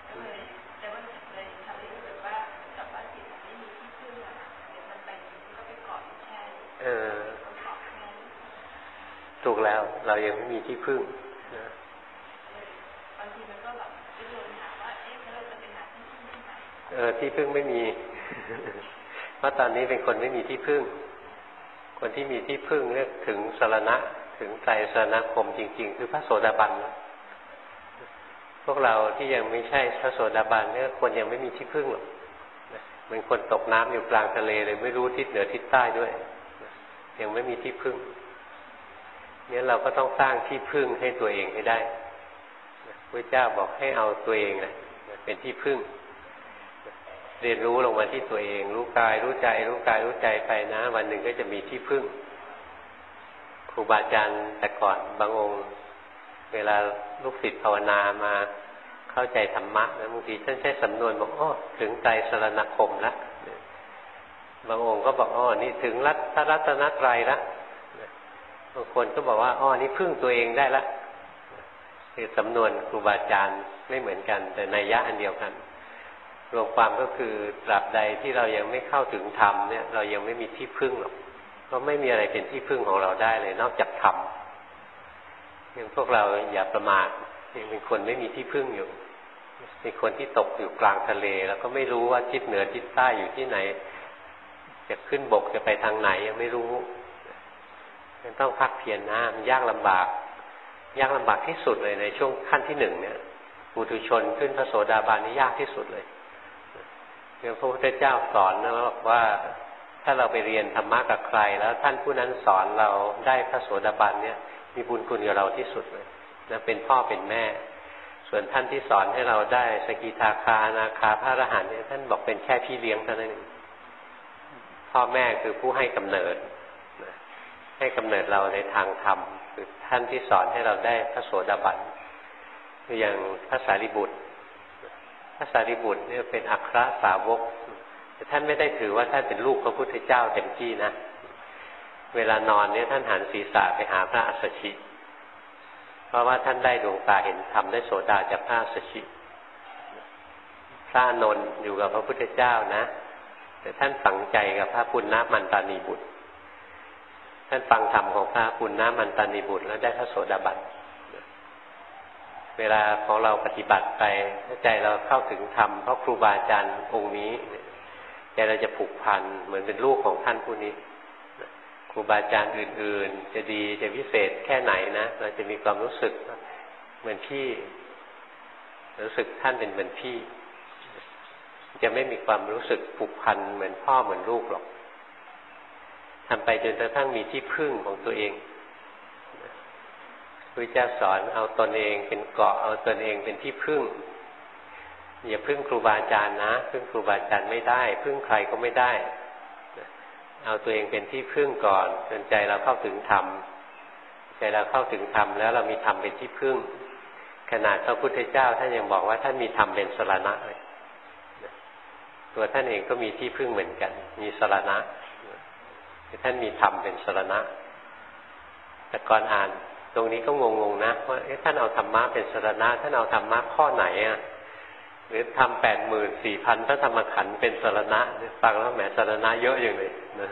ถูกแล้วเรายังไม่มีที่พึ่งนะบางทีมันก็แบบดิ้นรนหาว่าเราจะไปหาที่พึ่งที่พึ่งไม่มี เพราะตอนนี้เป็นคนไม่มีที่พึ่งคนที่มีที่พึ่งเรียกถึงสรณะถึงไตรสรณคมจริงๆคือพระโสดาบันพวกเราที่ยังไม่ใช่พระโสดาบันเนี่ยคนยังไม่มีที่พึ่งหรอกเป็นคนตกน้ำอยู่กลางทะเลเลยไม่รู้ทิศเหนือทิศใต้ด้วยยังไม่มีที่พึ่งเนี่ยเราก็ต้องสร้างที่พึ่งให้ตัวเองให้ได้พระเจ้าบอกให้เอาตัวเองเป็นที่พึ่งเรียนรู้ลงมาที่ตัวเองรู้กายรู้ใจรู้กายรู้ใจไปนะวันหนึ่งก็จะมีที่พึ่งครูบาอาจารย์แต่ก่อนบางองค์เวลาลูกศิษย์ภาวนามาเข้าใจธรรมะนะบางทีท่านใช้สำนวนบอกถึงไตรสรณคมแล้วบางองค์ก็บอกนี่ถึงรัตนตรัยแล้วบางคนก็บอกว่านี่พึ่งตัวเองได้ละคือสำนวนครูบาอาจารย์ไม่เหมือนกันแต่นัยยะอันเดียวกันรวมความก็คือตราบใดที่เรายังไม่เข้าถึงธรรมเนี่ยเรายังไม่มีที่พึ่งหรอกเพราะไม่มีอะไรเป็นที่พึ่งของเราได้เลยนอกจากธรรมยังพวกเราอย่าประมาทยังเป็นคนไม่มีที่พึ่งอยู่เป็นคนที่ตกอยู่กลางทะเลแล้วก็ไม่รู้ว่าทิศเหนือทิศใต้อยู่ที่ไหนจะขึ้นบกจะไปทางไหนยังไม่รู้ยังต้องพักเพียรนะมันยากลำบากที่สุดเลยในช่วงขั้นที่หนึ่งเนี่ยปุถุชนขึ้นพระโสดาบันนี่ยากที่สุดเลยอย่างพระพุทธเจ้าสอนนะว่าถ้าเราไปเรียนธรรมะกับใครแล้วท่านผู้นั้นสอนเราได้พระโสดาบันเนี่ยมีบุญคุณกับเราที่สุดเลยนะเป็นพ่อเป็นแม่ส่วนท่านที่สอนให้เราได้สกิทาคาอนาคาพระอรหันต์เนี่ยท่านบอกเป็นแค่พี่เลี้ยงเท่านั้นเองพ่อแม่คือผู้ให้กำเนิดให้กำเนิดเราในทางธรรมคือท่านที่สอนให้เราได้พระโสดาบันอย่างพระสารีบุตรเนี่ยเป็นอัครสาวกแต่ท่านไม่ได้ถือว่าท่านเป็นลูกพระพุทธเจ้าเต็มที่นะเวลานอนเนี่ยท่านหันศีรษะไปหาพระอัสสชิเพราะว่าท่านได้ดวงตาเห็นธรรมได้โสดาจากพระอัสสชิพระอานนท์อยู่กับพระพุทธเจ้านะแต่ท่านฝังใจกับพระปุณณมันตานีบุตรท่านฟังธรรมของพระปุณณมันตานีบุตรแล้วได้พระโสดาบันเวลาของเราปฏิบัติไปใจเราเข้าถึงธรรมเพราะครูบาอาจารย์องค์นี้ใจเราจะผูกพันเหมือนเป็นลูกของท่านผู้นี้ครูบาอาจารย์อื่นๆจะดีจะพิเศษแค่ไหนนะเราจะมีความรู้สึกเหมือนพี่รู้สึกท่านเป็นเหมือนพี่จะไม่มีความรู้สึกผูกพันเหมือนพ่อเหมือนลูกหรอกทำไปจนกระทั่งมีที่พึ่งของตัวเองพระเจ้าสอนเอาตนเองเป็นเกาะเอาตนเองเป็นที่พึ่งอย่าพึ่งครูบาอาจารย์นะพึ่งครูบาอาจารย์ไม่ได้พึ่งใครก็ไม่ได้เอาตัวเองเป็นที่พึ่งก่อนจนใจเราเข้าถึงธรรมใจเราเข้าถึงธรรมแล้วเรามีธรรมเป็นที่พึ่งขนาดพระพุทธเจ้าท่านยังบอกว่าท่านมีธรรมเป็นสรณะเลยตัวท่านเองก็มีที่พึ่งเหมือนกันมีสรณะท่านมีธรรมเป็นสรณะแต่ก่อนอ่านตรงนี้ก็งงๆนะว่าท่านเอาธรรมะเป็นสรณะท่านเอาธรรมะข้อไหนหรือทำ84,000พระธรรมขันธ์เป็นสรณะฟังแล้วแหมสรณะเยอะอย่างเลยนะ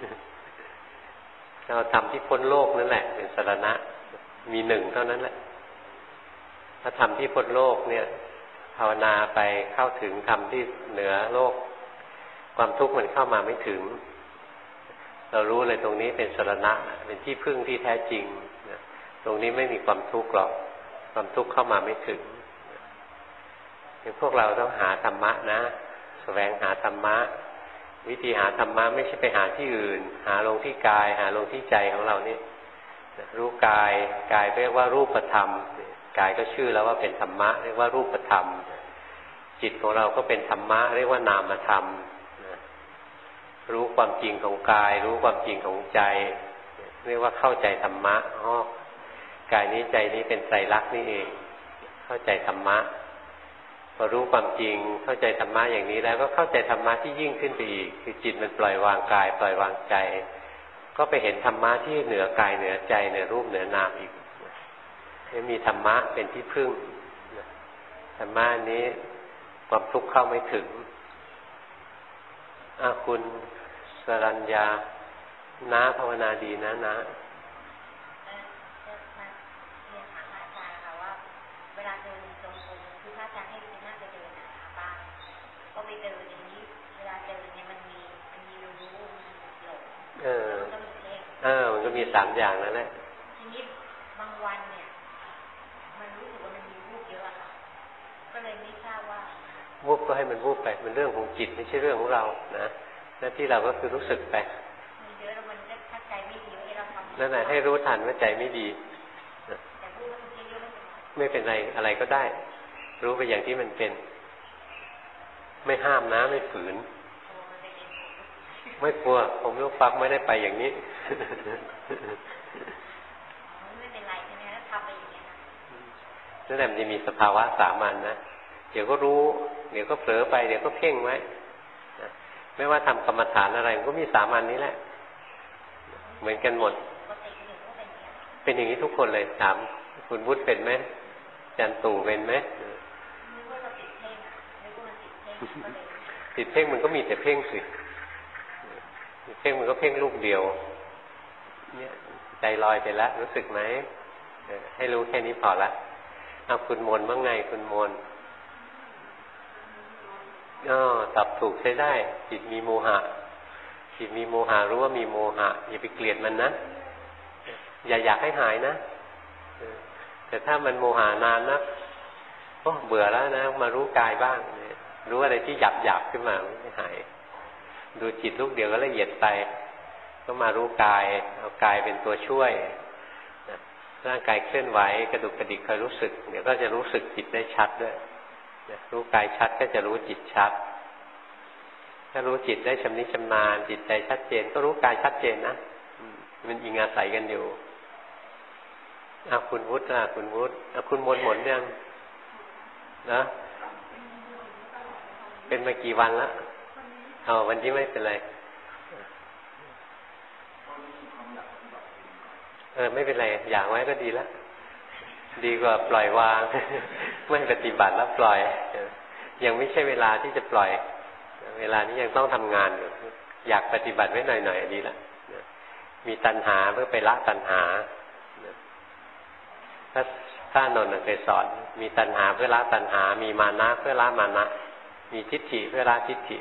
เราทำที่พ้นโลกนั่นแหละเป็นสรณะมีหนึ่งเท่านั้นแหละถ้าทำที่พ้นโลกเนี่ยภาวนาไปเข้าถึงธรรมที่เหนือโลกความทุกข์มันเข้ามาไม่ถึงเรารู้เลยตรงนี้เป็นสรณะเป็นที่พึ่งที่แท้จริงตรงนี้ไม่มีความทุกข์หรอกความทุกข์เข้ามาไม่ถึงพวกเราต้องหาธรรมะนะแสวงหาธรรมะวิธีหาธรรมะไม่ใช่ไปหาที่อื่นหาลงที่กายหาลงที่ใจของเรานี่รู้กายเรียกว่ารูปธรรมกายก็ชื่อแล้วว่าเป็นธรรมะเรียกว่ารูปธรรมจิตของเราก็เป็นธรรมะเรียกว่านามธรรมรู้ความจริงของกายรู้ความจริงของใจเรียกว่าเข้าใจธรรมะกายนี้ใจนี้เป็นไตรลักษณ์นี่เองเข้าใจธรรมะพอรู้ความจริงเข้าใจธรรมะอย่างนี้แล้วก็เข้าใจธรรมะที่ยิ่งขึ้นไปอีกคือจิตมันปล่อยวางกายปล่อยวางใจก็ไปเห็นธรรมะที่เหนือกายเหนือใจเหนือรูปเหนือนามอีกมีธรรมะเป็นที่พึ่งธรรมะนี้ความทุกข์เข้าไม่ถึงคุณสรัญญาน้าภาวนาดีนะนะเวลาเดินจงกรมคือพระอาจารย์ให้ดิฉันนั่งไปเดินนะคะบ้างก็ไปเจออย่างนี้เวลาเจอเนี่ยมันมีรู้มันหลงมันก็มี3อย่างนั่นแหละทีนี้บางวันเนี่ยมันรู้สึกว่ามันมีวูบเยอะค่ะก็เลยไม่ทราบว่าวูบก็ให้มันวูบไปมันเรื่องของจิตไม่ใช่เรื่องของเรานะหน้าที่เราก็คือรู้สึกไปมันเยอะแล้วมันจะถ้าใจไม่ดีให้เราทำนั่นแหละให้รู้ทันว่าใจไม่ดีแต่วูบมันเยอะไม่เป็นไรอะไรก็ได้รู้ไปอย่างที่มันเป็นไม่ห้ามนะไม่ฝืนไม่กลัวผมลูกฟักไม่ได้ไปอย่างนี้ไม่เป็นไรใช่ไหมทำไปอย่างนี้นะนั่นแหละมันจะมีสภาวะสามัญนะเดี๋ยวก็รู้เดี๋ยวก็เผลอไปเดี๋ยวก็เพ่งไว้ไม่ว่าทำกรรมฐานอะไรมันก็มีสามัญนี้แหละเหมือนกันหมดเป็นอย่างนี้ทุกคนเลยถามคุณวุฒิเป็นไหมจันตู่เป็นไหมติดเพ่งมันก็มีแต่เพ่งสิเพ่งมันก็เพ่งลูกเดียวเนี่ยใจลอยไปแล้วรู้สึกไหมให้รู้แค่นี้พอละเอาคุณมนบ้างไงคุณมนตอบถูกใช้ได้จิตมีโมหะจิตมีโมหะรู้ว่ามีโมหะอย่าไปเกลียดมันนะอย่าอยากให้หายนะแต่ถ้ามันโมหานานนะเบื่อแล้วนะมารู้กายบ้างรู้อะไรที่หยาบขึ้นมาไม่หายดูจิตลูกเดียวก็ละเอียดไปก็มารู้กายเอากายเป็นตัวช่วยร่างกายเคลื่อนไหวกระดุกกระดิกคอยรู้สึกเดี๋ยวก็จะรู้สึกจิตได้ชัดด้วยรู้กายชัดก็จะรู้จิตชัดถ้ารู้จิตได้ชำนิชำนาญจิตใจชัดเจนก็รู้กายชัดเจนนะมันอิงอาศัยกันอยู่คุณวุฒิคุณวุฒิคุณมนหมดยังนะเป็นมากี่วันแล้ววันที่ไม่เป็นไรไม่เป็นไรอยากไว้ก็ดีแล้วดีกว่าปล่อยวางไม่ปฏิบัติแล้วปล่อยยังไม่ใช่เวลาที่จะปล่อยเวลานี้ยังต้องทำงานอยู่อยากปฏิบัติไว้หน่อยๆดีแล้วมีตัณหาเพื่อไปละตัณหาถ้านนท์เคยสอนมีตัณหาเพื่อละตัณหามีมานะเพื่อละมานะมีทิฏฐิเพื่อละทิฏฐิ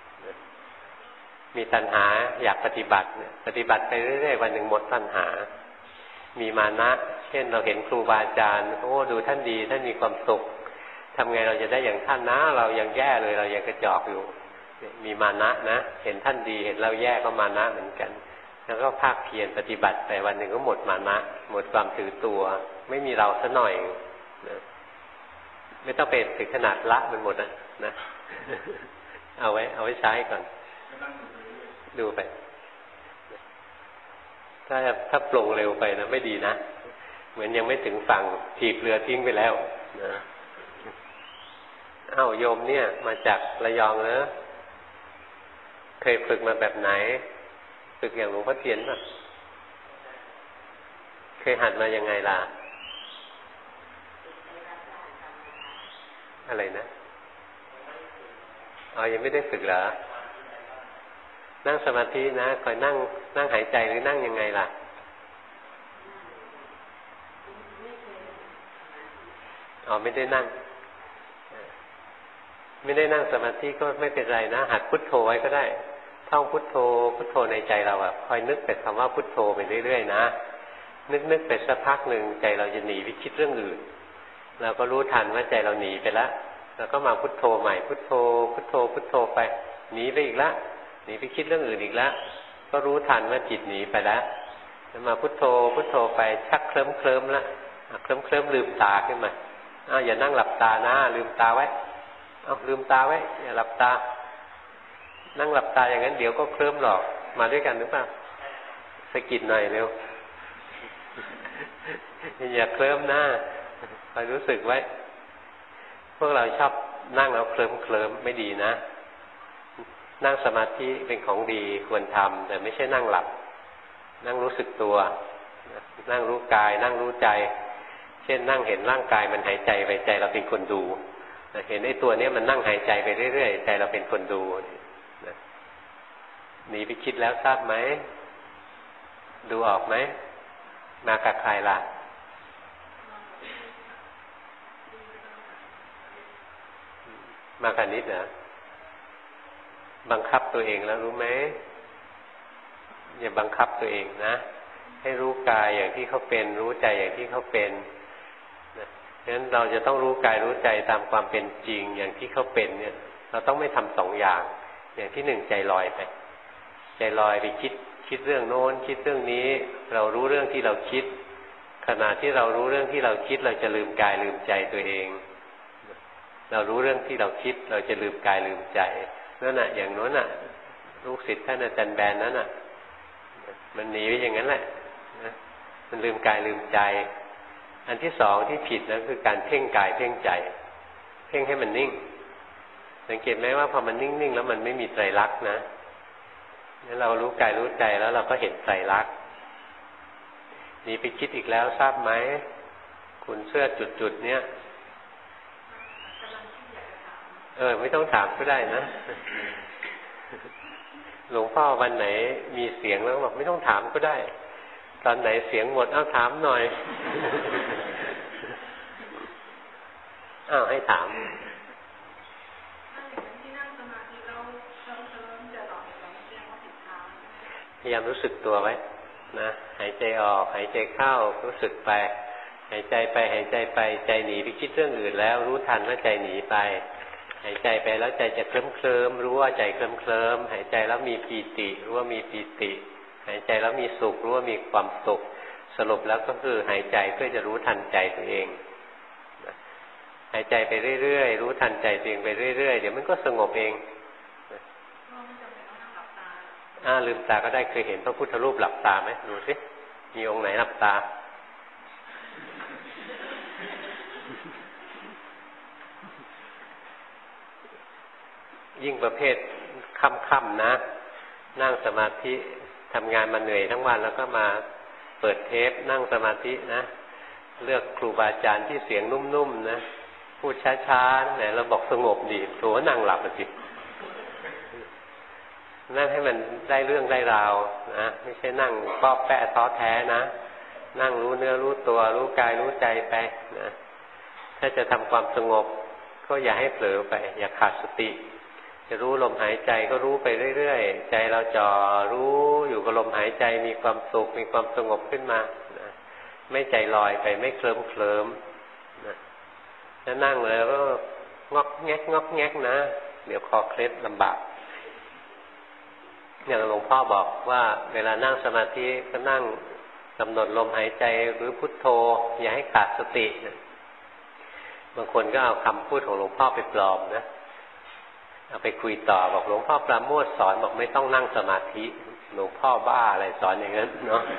มีตัณหาอยากปฏิบัติปฏิบัติไปเรื่อยๆวันหนึ่งหมดตัณหามีมานะเช่นเราเห็นครูบาอาจารย์ดูท่านดีท่านมีความสุขทำไงเราจะได้อย่างท่านนะเรายังแย่เลยเรายังกระจอกอยู่มีมานะนะเห็นท่านดีเห็นเราแย่ก็มานะเหมือนกันแล้วก็ภาคเพียรปฏิบัติไปวันหนึ่งก็หมดมานะหมดความถือตัวไม่มีเราซะหน่อยนะไม่ต้องเป็นถึงขนาดละมันหมดนะเอาไว้ใช้ก่อนดูไปถ้าปลงเร็วไปนะไม่ดีนะเหมือนยังไม่ถึงฝั่งถีบเรือทิ้งไปแล้วนะโยมเนี่ยมาจากระยองเนอะเคยฝึกมาแบบไหนฝึกอย่างหลวงพ่อเทียนป่ะเคยหัดมายังไงล่ะอะไรนะยังไม่ได้ฝึกเหรอนั่งสมาธินะคอยนั่งหายใจหรือนั่งยังไงล่ะไม่ได้นั่งสมาธิก็ไม่เป็นไรนะหัดพุทโธไว้ก็ได้ท่องพุทโธพุทโธในใจเราคอยนึกแต่คำว่าพุทโธไปเรื่อยๆนะนึกไปสักพักหนึ่งใจเราจะหนีไปคิดเรื่องอื่นเราก็รู้ทันว่าใจเราหนีไปแล้วเราก็มาพุทโธใหม่พุทโธพุทโธพุทโธไปหนีไปอีกแล้วหนีไปคิดเรื่องอื่นอีกแล้วก็รู้ทันว่าจิตหนีไปแล้วมาพุทโธพุทโธไปชักเคลิ้มแล้วเคลิ้มลืมตาขึ้นมาอย่านั่งหลับตานะลืมตาไว้ลืมตาไว้อย่าหลับตานั่งหลับตาอย่างนั้นเดี๋ยวก็เคลิ้มหรอกมาด้วยกันหรือเปล่าสะกิดหน่อยเร็วอย่าเคลิ้มหน้าคอยรู้สึกไว้พวกเราชอบนั่งแล้วเคลิ้มไม่ดีนะนั่งสมาธิเป็นของดีควรทำแต่ไม่ใช่นั่งหลับนั่งรู้สึกตัวนั่งรู้กายนั่งรู้ใจเช่นนั่งเห็นร่างกายมันหายใจไปใจเราเป็นคนดูเห็นไอ้ตัวนี้มันนั่งหายใจไปเรื่อยๆใจเราเป็นคนดูหนีไปคิดแล้วทราบไหมดูออกไหมมากับใครล่ะมากับนิดเหรอบังคับตัวเองแล้วรู้ไหมอย่าบังคับตัวเองนะให้รู้กายอย่างที่เขาเป็นรู้ใจอย่างที่เขาเป็นนะฉะนั้นเราจะต้องรู้กายรู้ใจตามความเป็นจริงอย่างที่เขาเป็นเนี่ยเราต้องไม่ทำสองอย่างอย่างที่หนึ่งใจลอยไปใจลอยไปคิดเรื่องโน้นคิดเรื่องนี้เรารู้เรื่องที่เราคิดขณะที่เรารู้เรื่องที่เราคิดเราจะลืมกายลืมใจตัวเองเรารู้เรื่องที่เราคิดเราจะลืมกายลืมใจนั่นน่ะอย่างโน้นน่ะลูกศิษย์ท่านอาจารย์แบนนั้นน่ะมันหนีไปอย่างนั้นแหละนะมันลืมกายลืมใจอันที่สองที่ผิดนะคือการเพ่งกายเพ่งใจเพ่งให้มันนิ่งสังเกตไหมว่าพอมันนิ่งๆแล้วมันไม่มีไตรลักษณ์นะงั้นเรารู้กายรู้ใจแล้วเราก็เห็นไตรลักษณ์หนีไปคิดอีกแล้วทราบไหมคุณเสื้อจุดๆเนี้ยไม่ต้องถามก็ได้นะหลวงพ่อวันไหนมีเสียงแล้วบอกไม่ต้องถามก็ได้ตอนไหนเสียงหมดถามหน่อยให้ถามพยายามรู้สึกตัวไว้นะหายใจออกหายใจเข้ารู้สึกไปหายใจไปหายใจไปใจหนีไปคิดเรื่องอื่นแล้วรู้ทันว่าใจหนีไปหายใจไปแล้วใจจะเคลิ้มรู้ว่าใจเคลิ้มหายใจแล้วมีปีติรู้ว่ามีปีติหายใจแล้วมีสุขรู้ว่ามีความสุขสรุปแล้วก็คือหายใจเพื่อจะรู้ทันใจตัวเองหายใจไปเรื่อยๆรู้ทันใจตัวเองไปเรื่อยๆเดี๋ยวมันก็สงบเองลืมตาก็ได้เคยเห็นพระพุทธรูปหลับตาไหมดูสิมีองค์ไหนหลับตายิ่งประเภทค่ำๆนะนั่งสมาธิทำงานมาเหนื่อยทั้งวันแล้วก็มาเปิดเทปนั่งสมาธินะเลือกครูบาอาจารย์ที่เสียงนุ่มๆนะพูดช้าๆไหนเราบอกสงบดีตัวนั่งหลับสินั่งให้มันได้เรื่องได้ราวนะไม่ใช่นั่งป้อแปะท้อแท้นะนั่งรู้เนื้อรู้ตัวรู้กายรู้ใจไปนะถ้าจะทำความสงบก็อย่าให้เผลอไปอย่าขาดสติจะรู้ลมหายใจก็รู้ไปเรื่อยๆใจเราจ่อรู้อยู่กับลมหายใจมีความสุขมีความสงบขึ้นมานะไม่ใจลอยไปไม่เคลิ้มนะถ้านั่งแล้วก็งอกแงกงอกแงกนะเดี๋ยวคอเคล็ดลำบากอย่างหลวงพ่อบอกว่าเวลานั่งสมาธิก็นั่งกำหนดลมหายใจหรือพุทโธอย่าให้ขาดสตินะบางคนก็เอาคำพูดของหลวงพ่อไปปลอมนะเอาไปคุยต่อบอกหลวงพ่อปราโมทย์สอนบอกไม่ต้องนั่งสมาธิหลวงพ่อบ้าอะไรสอนอย่างนั้นเนาะ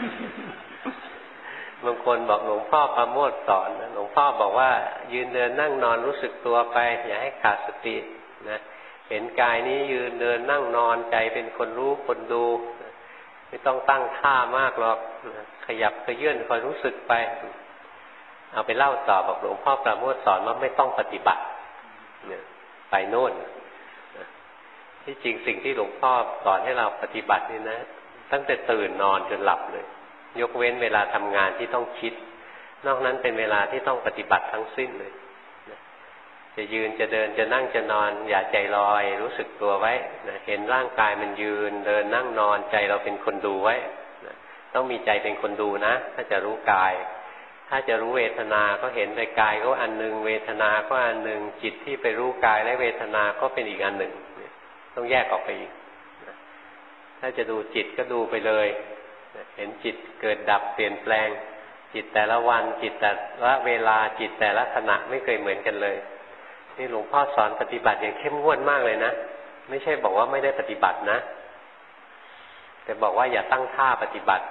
บางคนบอกหลวงพ่อปราโมทย์สอนหลวงพ่อบอกว่ายืนเดินนั่งนอนรู้สึกตัวไปอย่าให้ขาดสตินะเห็นกายนี้ยืนเดินนั่งนอนใจเป็นคนรู้คนดูไม่ต้องตั้งท่ามากหรอกขยับขยื่นคอยรู้สึกไปเอาไปเล่าต่อบอกหลวงพ่อปราโมทย์สอนว่าไม่ต้องปฏิบัติเนี่ยไปโน่นที่จริงสิ่งที่หลวงพ่อสอนให้เราปฏิบัตินี่นะตั้งแต่ตื่นนอนจนหลับเลยยกเว้นเวลาทำงานที่ต้องคิดนอกนั้นเป็นเวลาที่ต้องปฏิบัติทั้งสิ้นเลยจะยืนจะเดินจะนั่งจะนอนอย่าใจลอยรู้สึกตัวไว้เห็นร่างกายมันยืนเดินนั่งนอนใจเราเป็นคนดูไว้ต้องมีใจเป็นคนดูนะถ้าจะรู้กายถ้าจะรู้เวทนาก็เห็นไปกายก็อันหนึ่งเวทนาก็อันหนึ่งจิตที่ไปรู้กายและเวทนาก็เป็นอีกอันหนึ่งต้องแยกออกไปอีกถ้าจะดูจิตก็ดูไปเลยเห็นจิตเกิดดับเปลี่ยนแปลงจิตแต่ละวันจิตแต่ละเวลาจิตแต่ละขณะไม่เคยเหมือนกันเลยนี่หลวงพ่อสอนปฏิบัติอย่างเข้มงวดมากเลยนะไม่ใช่บอกว่าไม่ได้ปฏิบัตินะแต่บอกว่าอย่าตั้งท่าปฏิบัติ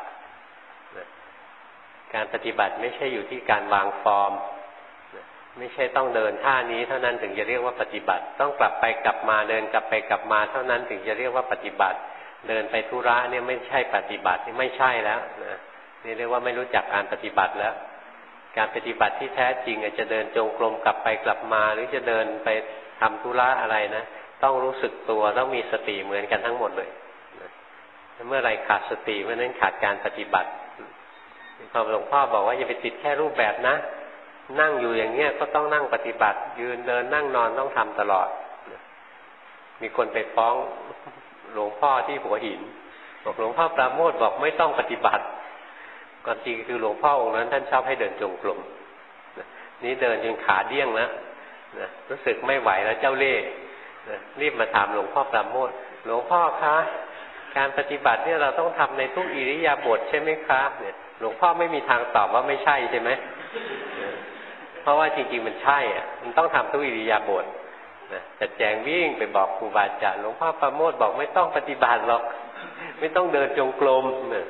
การปฏิบัติไม่ใช่อยู่ที่การวางฟอร์มไม่ใช่ต้องเดินท่านี้เท่านั้นถึงจะเรียกว่าปฏิบัติต้องกลับไปกลับมาเดินกลับไปกลับมาเท่านั้นถึงจะเรียกว่าปฏิบัติเดินไปธุระเนี่ยไม่ใช่ปฏิบัตินี่ไม่ใช่แล้วนะนี่เรียกว่าไม่รู้จักการปฏิบัติแล้วการปฏิบัติที่แท้จริงจะเดินจงกรมกลับไปกลับมาหรือจะเดินไปทำธุระอะไรนะต้องรู้สึกตัวต้องมีสติเหมือนกันทั้งหมดเลยเมื่อไรขาดสติเมื่อนั้นขาดการปฏิบัติพอหลวงพ่อบอกว่าอย่าไปติดแค่รูปแบบนะนั่งอยู่อย่างเงี้ยก็ต้องนั่งปฏิบัติยืนเดินนั่งนอนต้องทำตลอดมีคนไปฟ้องหลวงพ่อที่หัวหินบอกหลวงพ่อปราโมทย์บอกไม่ต้องปฏิบัติความจริงคือหลวงพ่อองค์นั้นท่านชอบให้เดินจงกรมนี่เดินจนขาเดี้ยงแล้วรู้สึกไม่ไหวแล้วเจ้าเล่ห์รีบมาถามหลวงพ่อปราโมทย์หลวงพ่อคะการปฏิบัติเนี่ยเราต้องทำในทุกอิริยาบถใช่ไหมคะเนี่ยหลวงพ่อไม่มีทางตอบว่าไม่ใช่ใช่ไหมเพราะว่าจริงๆมันใช่อ่ะมันต้องทำทุกอิริยาบถจัดแจงวิ่งไปบอกครูบาอาจารย์หลวงพ่อปราโมทย์บอกไม่ต้องปฏิบัติหรอกไม่ต้องเดินจงกรมเนี่ย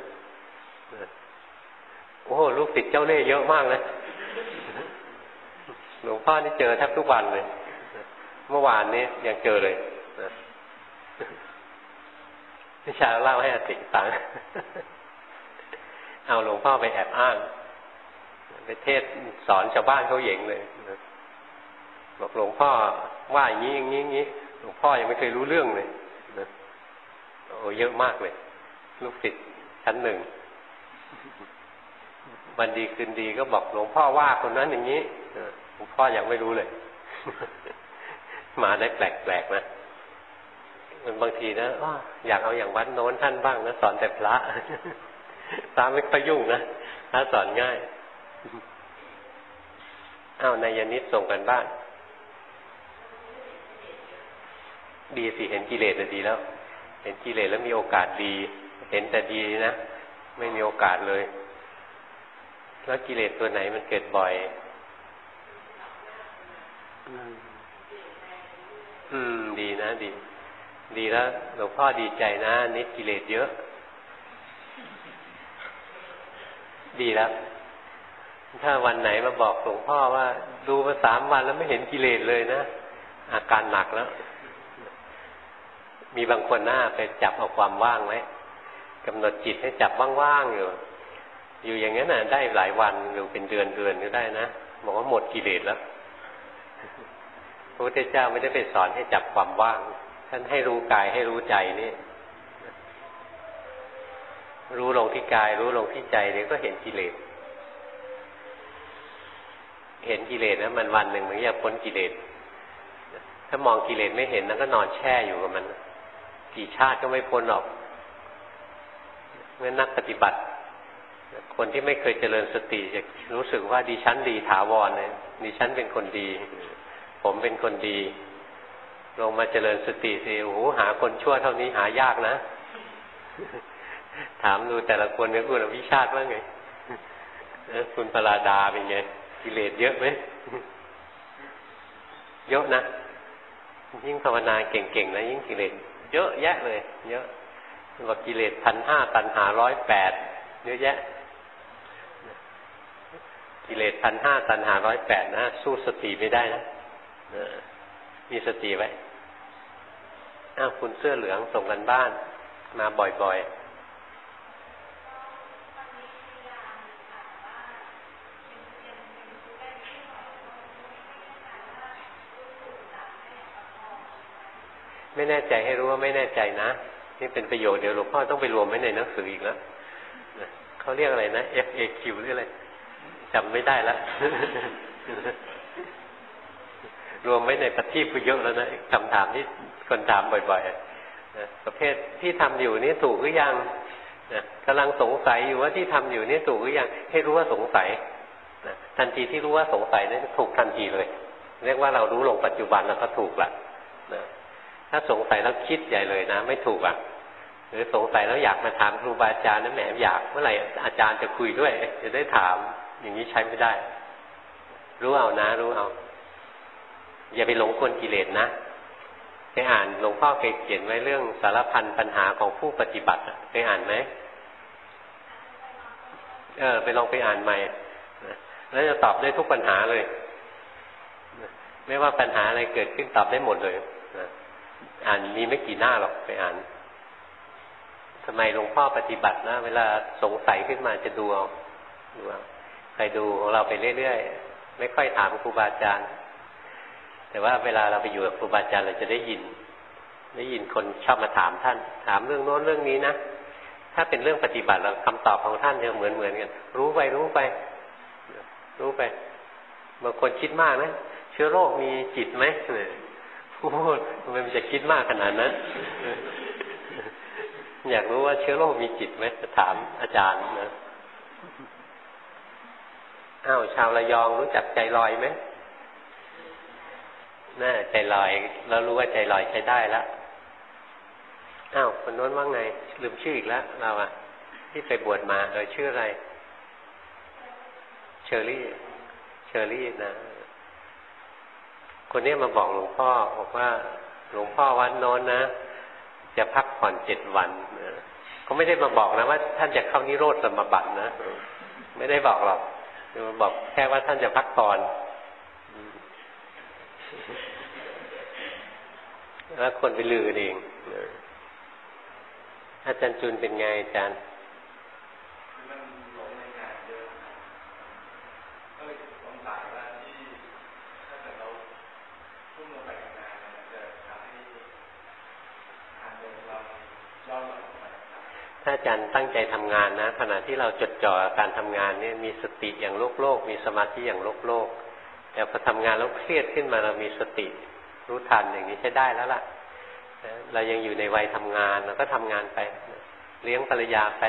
โอ้โหลูกศิษย์เจ้าเล่ห์เยอะมากนะหลวงพ่อนี่เจอแทบทุกวันเลยเมื่อวานนี้ยังเจอเลยนิชาเล่าให้อาติฟังเอาหลวงพ่อไปแอบอ้างไปเทศสอนชาวบ้านเขาเหย่งเลยบอกหลวงพ่อว่าอย่างนี้อย่างนี้อย่างนี้หลวงพ่อยังไม่เคยรู้เรื่องเลยโอ้เยอะมากเลยลูกศิษย์ชั้นหนึ่งวันดีคืนดีก็บอกหลวงพ่อว่าคนนั้นอย่างนี้หลวงพ่อยังไม่รู้เลยมาได้แปลกๆนะมันบางทีนะอยากเอาอย่างวัดโน้นท่านบ้างนะสอนแต่พระพระไม่ค่อยยุ่งนะพระสอนง่ายนายนิดส่งกันบ้านดีสิเห็นกิเลสดีแล้วเห็นกิเลสแล้วมีโอกาสดีเห็นแต่ดีนะไม่มีโอกาสเลยแล้วกิเลสตัวไหนมันเกิดบ่อยดีนะดีแล้วหลวงพ่อดีใจนะนิดกิเลสเยอะดีแล้วถ้าวันไหนมาบอกหลวงพ่อว่าดูมา3 วันแล้วไม่เห็นกิเลสเลยนะอาการหนักแล้วมีบางคนหน้าไปจับเอาความว่างไว้กำหนดจิตให้จับว่างๆอยู่อย่างนั้นน่ะได้หลายวันหรือเป็นเดือนก็ได้นะบอกว่าหมดกิเลสแล้วพระพุทธเจ้าไม่ได้ไปสอนให้จับความว่างท่านให้รู้กายให้รู้ใจนี่รู้ลงที่กายรู้ลงที่ใจนี่ก็เห็นกิเลสเห็นกิเลสนะมันวันหนึ่งมันจะพ้นกิเลสถ้ามองกิเลสไม่เห็นแล้วก็นอนแช่อยู่กับมันกี่ชาติก็ไม่พ้นหรอกเมื่อนักปฏิบัติคนที่ไม่เคยเจริญสติจะรู้สึกว่าดิฉันดีถาวรเลยดิฉันเป็นคนดีผมเป็นคนดีลงมาเจริญสติสิโอ้โหหาคนชั่วเท่านี้หายากนะถามดูแต่ละคนเนี่ยคุณอภิชาติว่าไงคุณปราดาเป็นไงกิเลสเยอะไหมเยอะนะยิ่งภาวนาเก่งๆนะยิ่งกิเลสเยอะแยะเลยเยอะว่ากิเลส1,500ตัณหา108เยอะแยะกิเลส1,500ตัณหา108นะสู้สติไม่ได้นะมีสติไว้คุณเสื้อเหลืองส่งกันบ้านมาบ่อยๆไม่แน่ใจให้รู้ว่าไม่แน่ใจนะนี่เป็นประโยชน์เดี๋ยวหลวงพ่อต้องไปรวมไว้ในหนังสืออีกแล้วเขาเรียกอะไรนะ FAQ หรืออะไรจำไม่ได้แล้วรวมไว้ในปฏิบัติเยอะแล้วนะคำถามที่คนถามบ่อยๆประเภทที่ทำอยู่นี่ถูกหรือยังกำลังสงสัยอยู่ว่าที่ทำอยู่นี่ถูกหรือยังให้รู้ว่าสงสัยทันทีที่รู้ว่าสงสัยนี่ถูกทันทีเลยเรียกว่าเรารู้ลงปัจจุบันแล้วก็ถูกละถ้าสงสัยแล้วคิดใหญ่เลยนะไม่ถูกหรือสงสัยแล้วอยากมาถามครูบาอาจารย์นะแหมอยากเมื่อไหร่อาจารย์จะคุยด้วยจะได้ถามอย่างนี้ใช้ไม่ได้รู้เอานะรู้เอาอย่าไปหลงกลกิเลสนะไปอ่านหลวงพ่อเคยเขียนไว้เรื่องสารพันปัญหาของผู้ปฏิบัติเคยอ่านไหมไปลองไปอ่านใหม่แล้วจะตอบได้ทุกปัญหาเลยไม่ว่าปัญหาอะไรเกิดขึ้นตอบได้หมดเลยอ่านมีไม่กี่หน้าหรอกไปอ่านทำไมหลวงพ่อปฏิบัตินะเวลาสงสัยขึ้นมาจะดูเอาใครดูของเราไปเรื่อยๆไม่ค่อยถามครูบาอาจารย์แต่ว่าเวลาเราไปอยู่กับครูบาอาจารย์เราจะได้ยินคนชอบมาถามท่านถามเรื่องโน้นเรื่องนี้นะถ้าเป็นเรื่องปฏิบัติเราคำตอบของท่านจะเหมือนกันรู้ไปบางคนคิดมากนะเชื้อโรคมีจิตไหมพูดทำไมมันจะคิดมากขนาดนั้นอยากรู้ว่าเชื้อโรคมีจิตไหมจะถามอาจารย์นะอ้าวชาวระยองรู้จักใจลอยไหมน่าใจลอยแล้วรู้ว่าใจลอยใช้ได้แล้วอ้าวคนโน้นว่าไงลืมชื่ออีกแล้วเราอะที่ไปบวชมาชื่ออะไรเชอรี่นะคนนี้มาบอกหลวงพ่อบอกว่าหลวงพ่อวัดโน้นนะจะพักผ่อน7 วันเขาไม่ได้มาบอกนะว่าท่านจะเข้านิโรธสมาบัตินะไม่ได้บอกหรอกบอกแค่ว่าท่านจะพักผ่อนแล้วคนไปลือเองอาจารย์จุนเป็นไงอาจารย์มันหลงในงานเยอะก็เลยสงสัยว่าที่ถ้าเกิดเราพุ่งลงไปในงานมันจะทำให้การเดินเราย่อหย่อนไปถ้าอาจารย์ตั้งใจทำงานนะขณะที่เราจดจ่อการทำงานเนี่ยมีสติอย่างโลกมีสมาธิอย่างโลกแต่พอทำงานแล้วเครียดขึ้นมาเรามีสติรู้ทันอย่างนี้ใช้ได้แล้วล่ะเรายังอยู่ในวัยทำงานเราก็ทำงานไปเลี้ยงภรรยาไป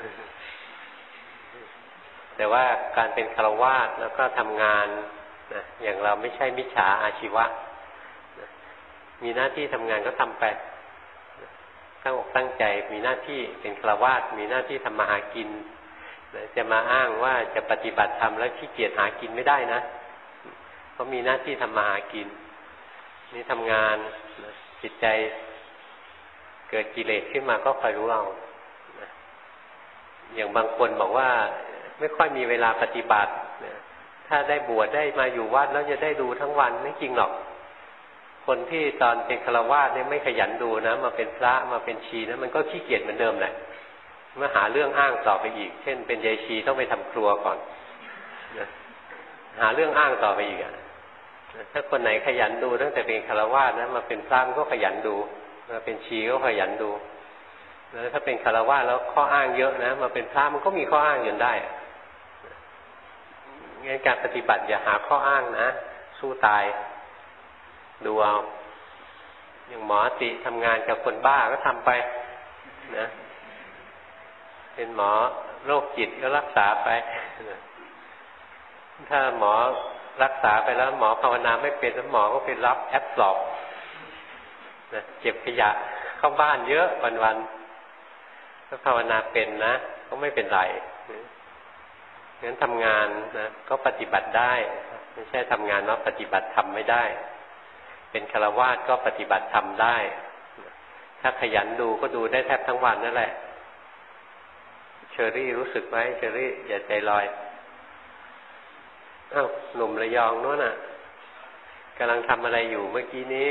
แต่ว่าการเป็นฆราวาสแล้วก็ทำงานนะอย่างเราไม่ใช่มิจฉาอาชีวะมีหน้าที่ทำงานก็ทำไปตั้งอกตั้งใจมีหน้าที่เป็นฆราวาสมีหน้าที่ทำมาหากินจะมาอ้างว่าจะปฏิบัติธรรมแล้วขี้เกียจหากินไม่ได้นะเพราะมีหน้าที่ทำมาหากินนี่ทำงานจิตใจเกิดกิเลสขึ้นมาก็คอยรู้เอาอย่างบางคนบอกว่าไม่ค่อยมีเวลาปฏิบัติถ้าได้บวชได้มาอยู่วัดแล้วจะได้ดูทั้งวันไม่จริงหรอกคนที่ตอนเป็นฆราวาสเนี่ยไม่ขยันดูนะมาเป็นพระมาเป็นชีนะมันก็ขี้เกียจเหมือนเดิมแหละมาหาเรื่องอ้างต่อไปอีกเช่นเป็นยายชีต้องไปทำครัวก่อนหาเรื่องอ้างต่อไปอีกถ้าคนไหนขยันดูตั้งแต่เป็นฆราวาสนะมาเป็นพระก็ขยันดูมาเป็นชีก็ขยันดูแล้วถ้าเป็นฆราวาสแล้วข้ออ้างเยอะนะมาเป็นพระมันก็มีข้ออ้างอยู่ได้งั้นการปฏิบัติอย่าหาข้ออ้างนะสู้ตายดูเอาอย่างหมอติทำงานกับคนบ้าก็ทำไปนะเป็นหมอโรคจิตก็รักษาไปถ้าหมอรักษาไปแล้วหมอภาวนาไม่เป็นแล้วหมอก็ไปรับแอปสอบนะเก็บขยะเข้าบ้านเยอะวันๆถ้าภาวนาเป็นนะก็ไม่เป็นไรงั้นทำงานนะก็ปฏิบัติได้ไม่ใช่ทำงานแล้วปฏิบัติธรรมไม่ได้เป็นฆราวาสก็ปฏิบัติธรรมได้ถ้าขยันดูก็ดูได้แทบทั้งวันนั่นแหละเชอรี่รู้สึกไหมเชอรี่อย่าใจลอยอ้าวหนุ่มระยองนู้นน่ะกำลังทำอะไรอยู่เมื่อกี้นี้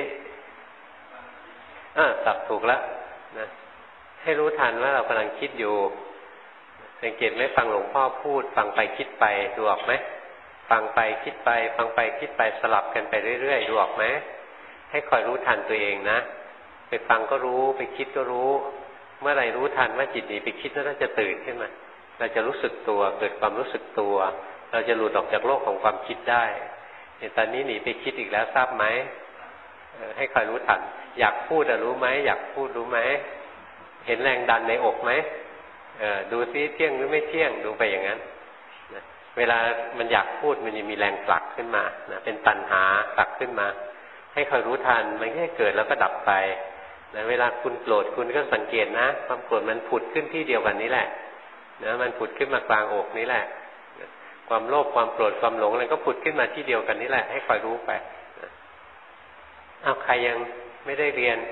สับถูกแล้วนะให้รู้ทันว่าเรากำลังคิดอยู่สังเกตไหมฟังหลวงพ่อพูดฟังไปคิดไปดูออกไหมฟังไปคิดไปฟังไปคิดไปสลับกันไปเรื่อยๆดูออกไหมให้คอยรู้ทันตัวเองนะไปฟังก็รู้ไปคิดก็รู้เมื่อไหร่รู้ทันว่าจิตหนีไปคิดแล้วเราจะตื่นขึ้นมาเราจะรู้สึกตัวเกิดความรู้สึกตัวเราจะหลุดออกจากโลกของความคิดได้ตอนนี้หนีไปคิดอีกแล้วทราบไหมให้คอยรู้ทันอยากพูดรู้ไหมอยากพูดรู้ไหมเห็นแรงดันในอกไหมดูซิเที่ยงหรือไม่เที่ยงดูไปอย่างนั้นเวลามันอยากพูดมันจะมีแรงผลักขึ้นมานะเป็นตัณหาผลักขึ้นมาให้คอยรู้ทันมันแค่เกิดแล้วก็ดับไปนะเวลาคุณโกรธคุณก็สังเกตนะความโกรธมันผุดขึ้นที่เดียวกันนี้แหละนะมันผุดขึ้นมากลางอกนี้แหละความโลภความโกรธความหลงอะไรก็ผุดขึ้นมาที่เดียวกันนี้แหละให้คอยรู้ไปใครยังไม่ได้เรียน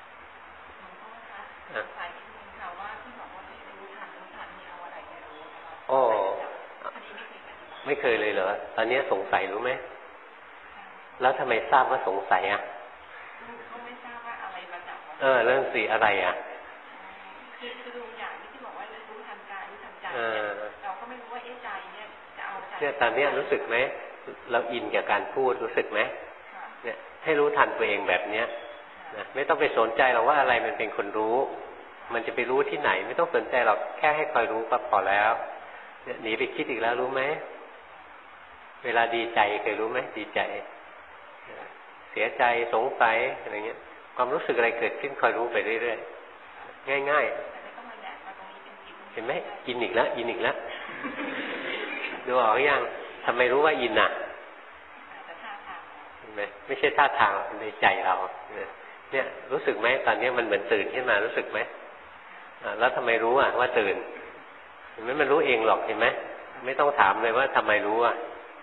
ไม่เคยเลยเหรอตอนนี้สงสัยรู้ไหมแล้วทำไมทราบว่าสงสัยก็ไม่ทราบว่าอะไรมาจากเรื่องสีอะไรคือดูอย่างที่บอกว่ารู้ทันกายรู้ทันใจเราก็ไม่รู้ว่าใจเนี่ยจะเอาใจเนี่ยตอนนี้รู้สึกไหมเราอินกับการพูดรู้สึกไหมเนี่ยให้รู้ทันตัวเองแบบเนี้ยนะไม่ต้องไปสนใจหรอกว่าอะไรมันเป็นคนรู้มันจะไปรู้ที่ไหนไม่ต้องสนใจหรอกแค่ให้คอยรู้ก็พอแล้วเนี่ยหนีไปคิดอีกแล้วรู้ไหมเวลาดีใจเคยรู้ไหมดีใจเสียใจสงสัยอะไรเงี้ยความรู้สึกอะไรเกิดขึ้นคอยรู้ไปเรื่อยๆง่ายๆเห็นไหมอินอีกแล้วอินอีกแล้วดูออกยังทำไมรู้ว่าอินอ่ะเห็นไหมไม่ใช่ท่าทางในใจเราเนี่ยรู้สึกไหมตอนนี้มันเหมือนตื่นขึ้นมารู้สึกไหมแล้วทำไมรู้อ่ะว่าตื่นเห็นไหมมันรู้เองหรอกเห็นไหมไม่ต้องถามเลยว่าทำไมรู้อ่ะ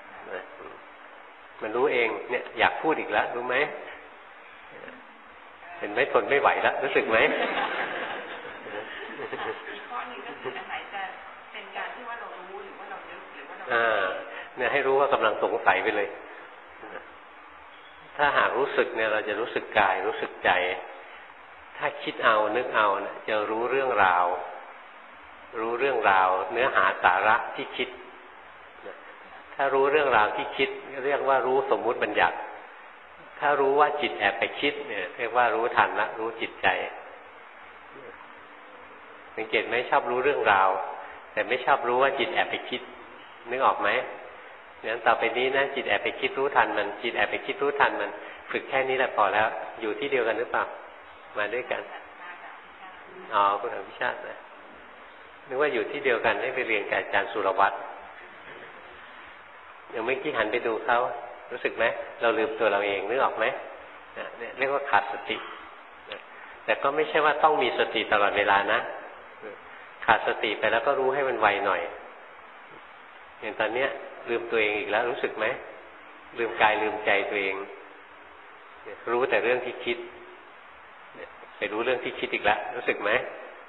มันรู้เองเนี่ยอยากพูดอีกแล้วรู้ไหมเห็นไหมทนไม่ไหวแล้วรู้สึกไหมอีกข้อหนึ่งก็คืออันไหนจะเป็นการที่ว่าเรารู้หรือว่าเรานึกหรือว่าเราเนี่ยให้รู้ว่ากำลังสงสัยไปเลยถ้าหากรู้สึกเนี่ยเราจะรู้สึกกายรู้สึกใจถ้าคิดเอานึกเอานะจะรู้เรื่องราวรู้เรื่องราวเนื้อหาสาระที่คิดถ้ารู้เรื่องราวที่คิดเรียกว่ารู้สมมุติบัญญัติถ้ารู้ว่าจิตแอบไปคิดเนี่ยเรียกว่ารู้ทันละรู้จิตใจสังเกตไหมชอบรู้เรื่องราวแต่ไม่ชอบรู้ว่าจิตแอบไปคิดนึกออกไหมงั้นต่อไปนี้นะจิตแอบไปคิดรู้ทันมันจิตแอบไปคิดรู้ทันมันฝึกแค่นี้แหละพอแล้วอยู่ที่เดียวกันหรือเปล่ามาด้วยกันอ๋อคุณอภิชาตินะนึกว่าอยู่ที่เดียวกันให้ไปเรียนกับอาจารย์สุรวัตรอย่างเมื่อกี้หันไปดูเขารู้สึกไหมเราลืมตัวเราเองนึกออกไหมเนี่ยเรียกว่าขาดสติแต่ก็ไม่ใช่ว่าต้องมีสติตลอดเวลานะขาดสติไปแล้วก็รู้ให้มันไวหน่อยอย่างตอนเนี้ยลืมตัวเองอีกแล้วรู้สึกไหมลืมกายลืมใจตัวเองรู้แต่เรื่องที่คิดไปรู้เรื่องที่คิดอีกแล้วรู้สึกไหม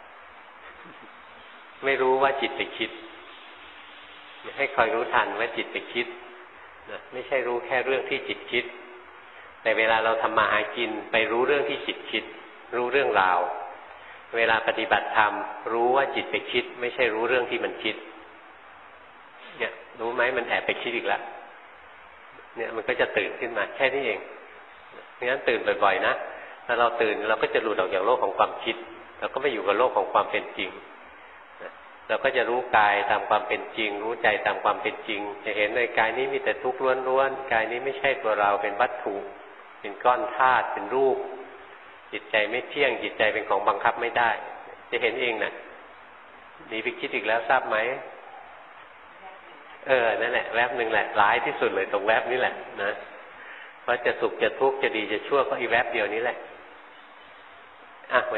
ไม่รู้ว่าจิตไปคิดให้คอยรู้ทันว่าจิตไปคิดนะไม่ใช่รู้แค่เรื่องที่จิตคิดแต่เวลาเราทำมาหากินไปรู้เรื่องที่จิตคิดรู้เรื่องราวเวลาปฏิบัติธรรมรู้ว่าจิตไปคิดไม่ใช่รู้เรื่องที่มันคิดเนี่ยรู้ไหมมันแอบไปคิดอีกแล้วเนี่ยมันก็จะตื่นขึ้นมาแค่นี้เองงั้นตื่นบ่อยๆนะถ้าเราตื่นเราก็จะหลุดออกจากโลกของความคิดเราก็ไปอยู่กับโลกของความเป็นจริงเราก็จะรู้กายตามความเป็นจริงรู้ใจตามความเป็นจริงจะเห็นในกายนี้มีแต่ทุกข์ล้วนๆกายนี้ไม่ใช่ตัวเราเป็นวัตถุเป็นก้อนธาตุเป็นรูปจิตใจไม่เที่ยงจิตใจเป็นของบังคับไม่ได้จะเห็นเองนะหนีไปคิดอีกแล้วทราบไหมนั่นแหละแวบหนึ่งแหละร้ายที่สุดเลยตรงแวบนี้แหละนะเพราะจะสุขจะทุกข์จะดีจะชั่วก็อีแวบเดียวนี้แหละอ่ะ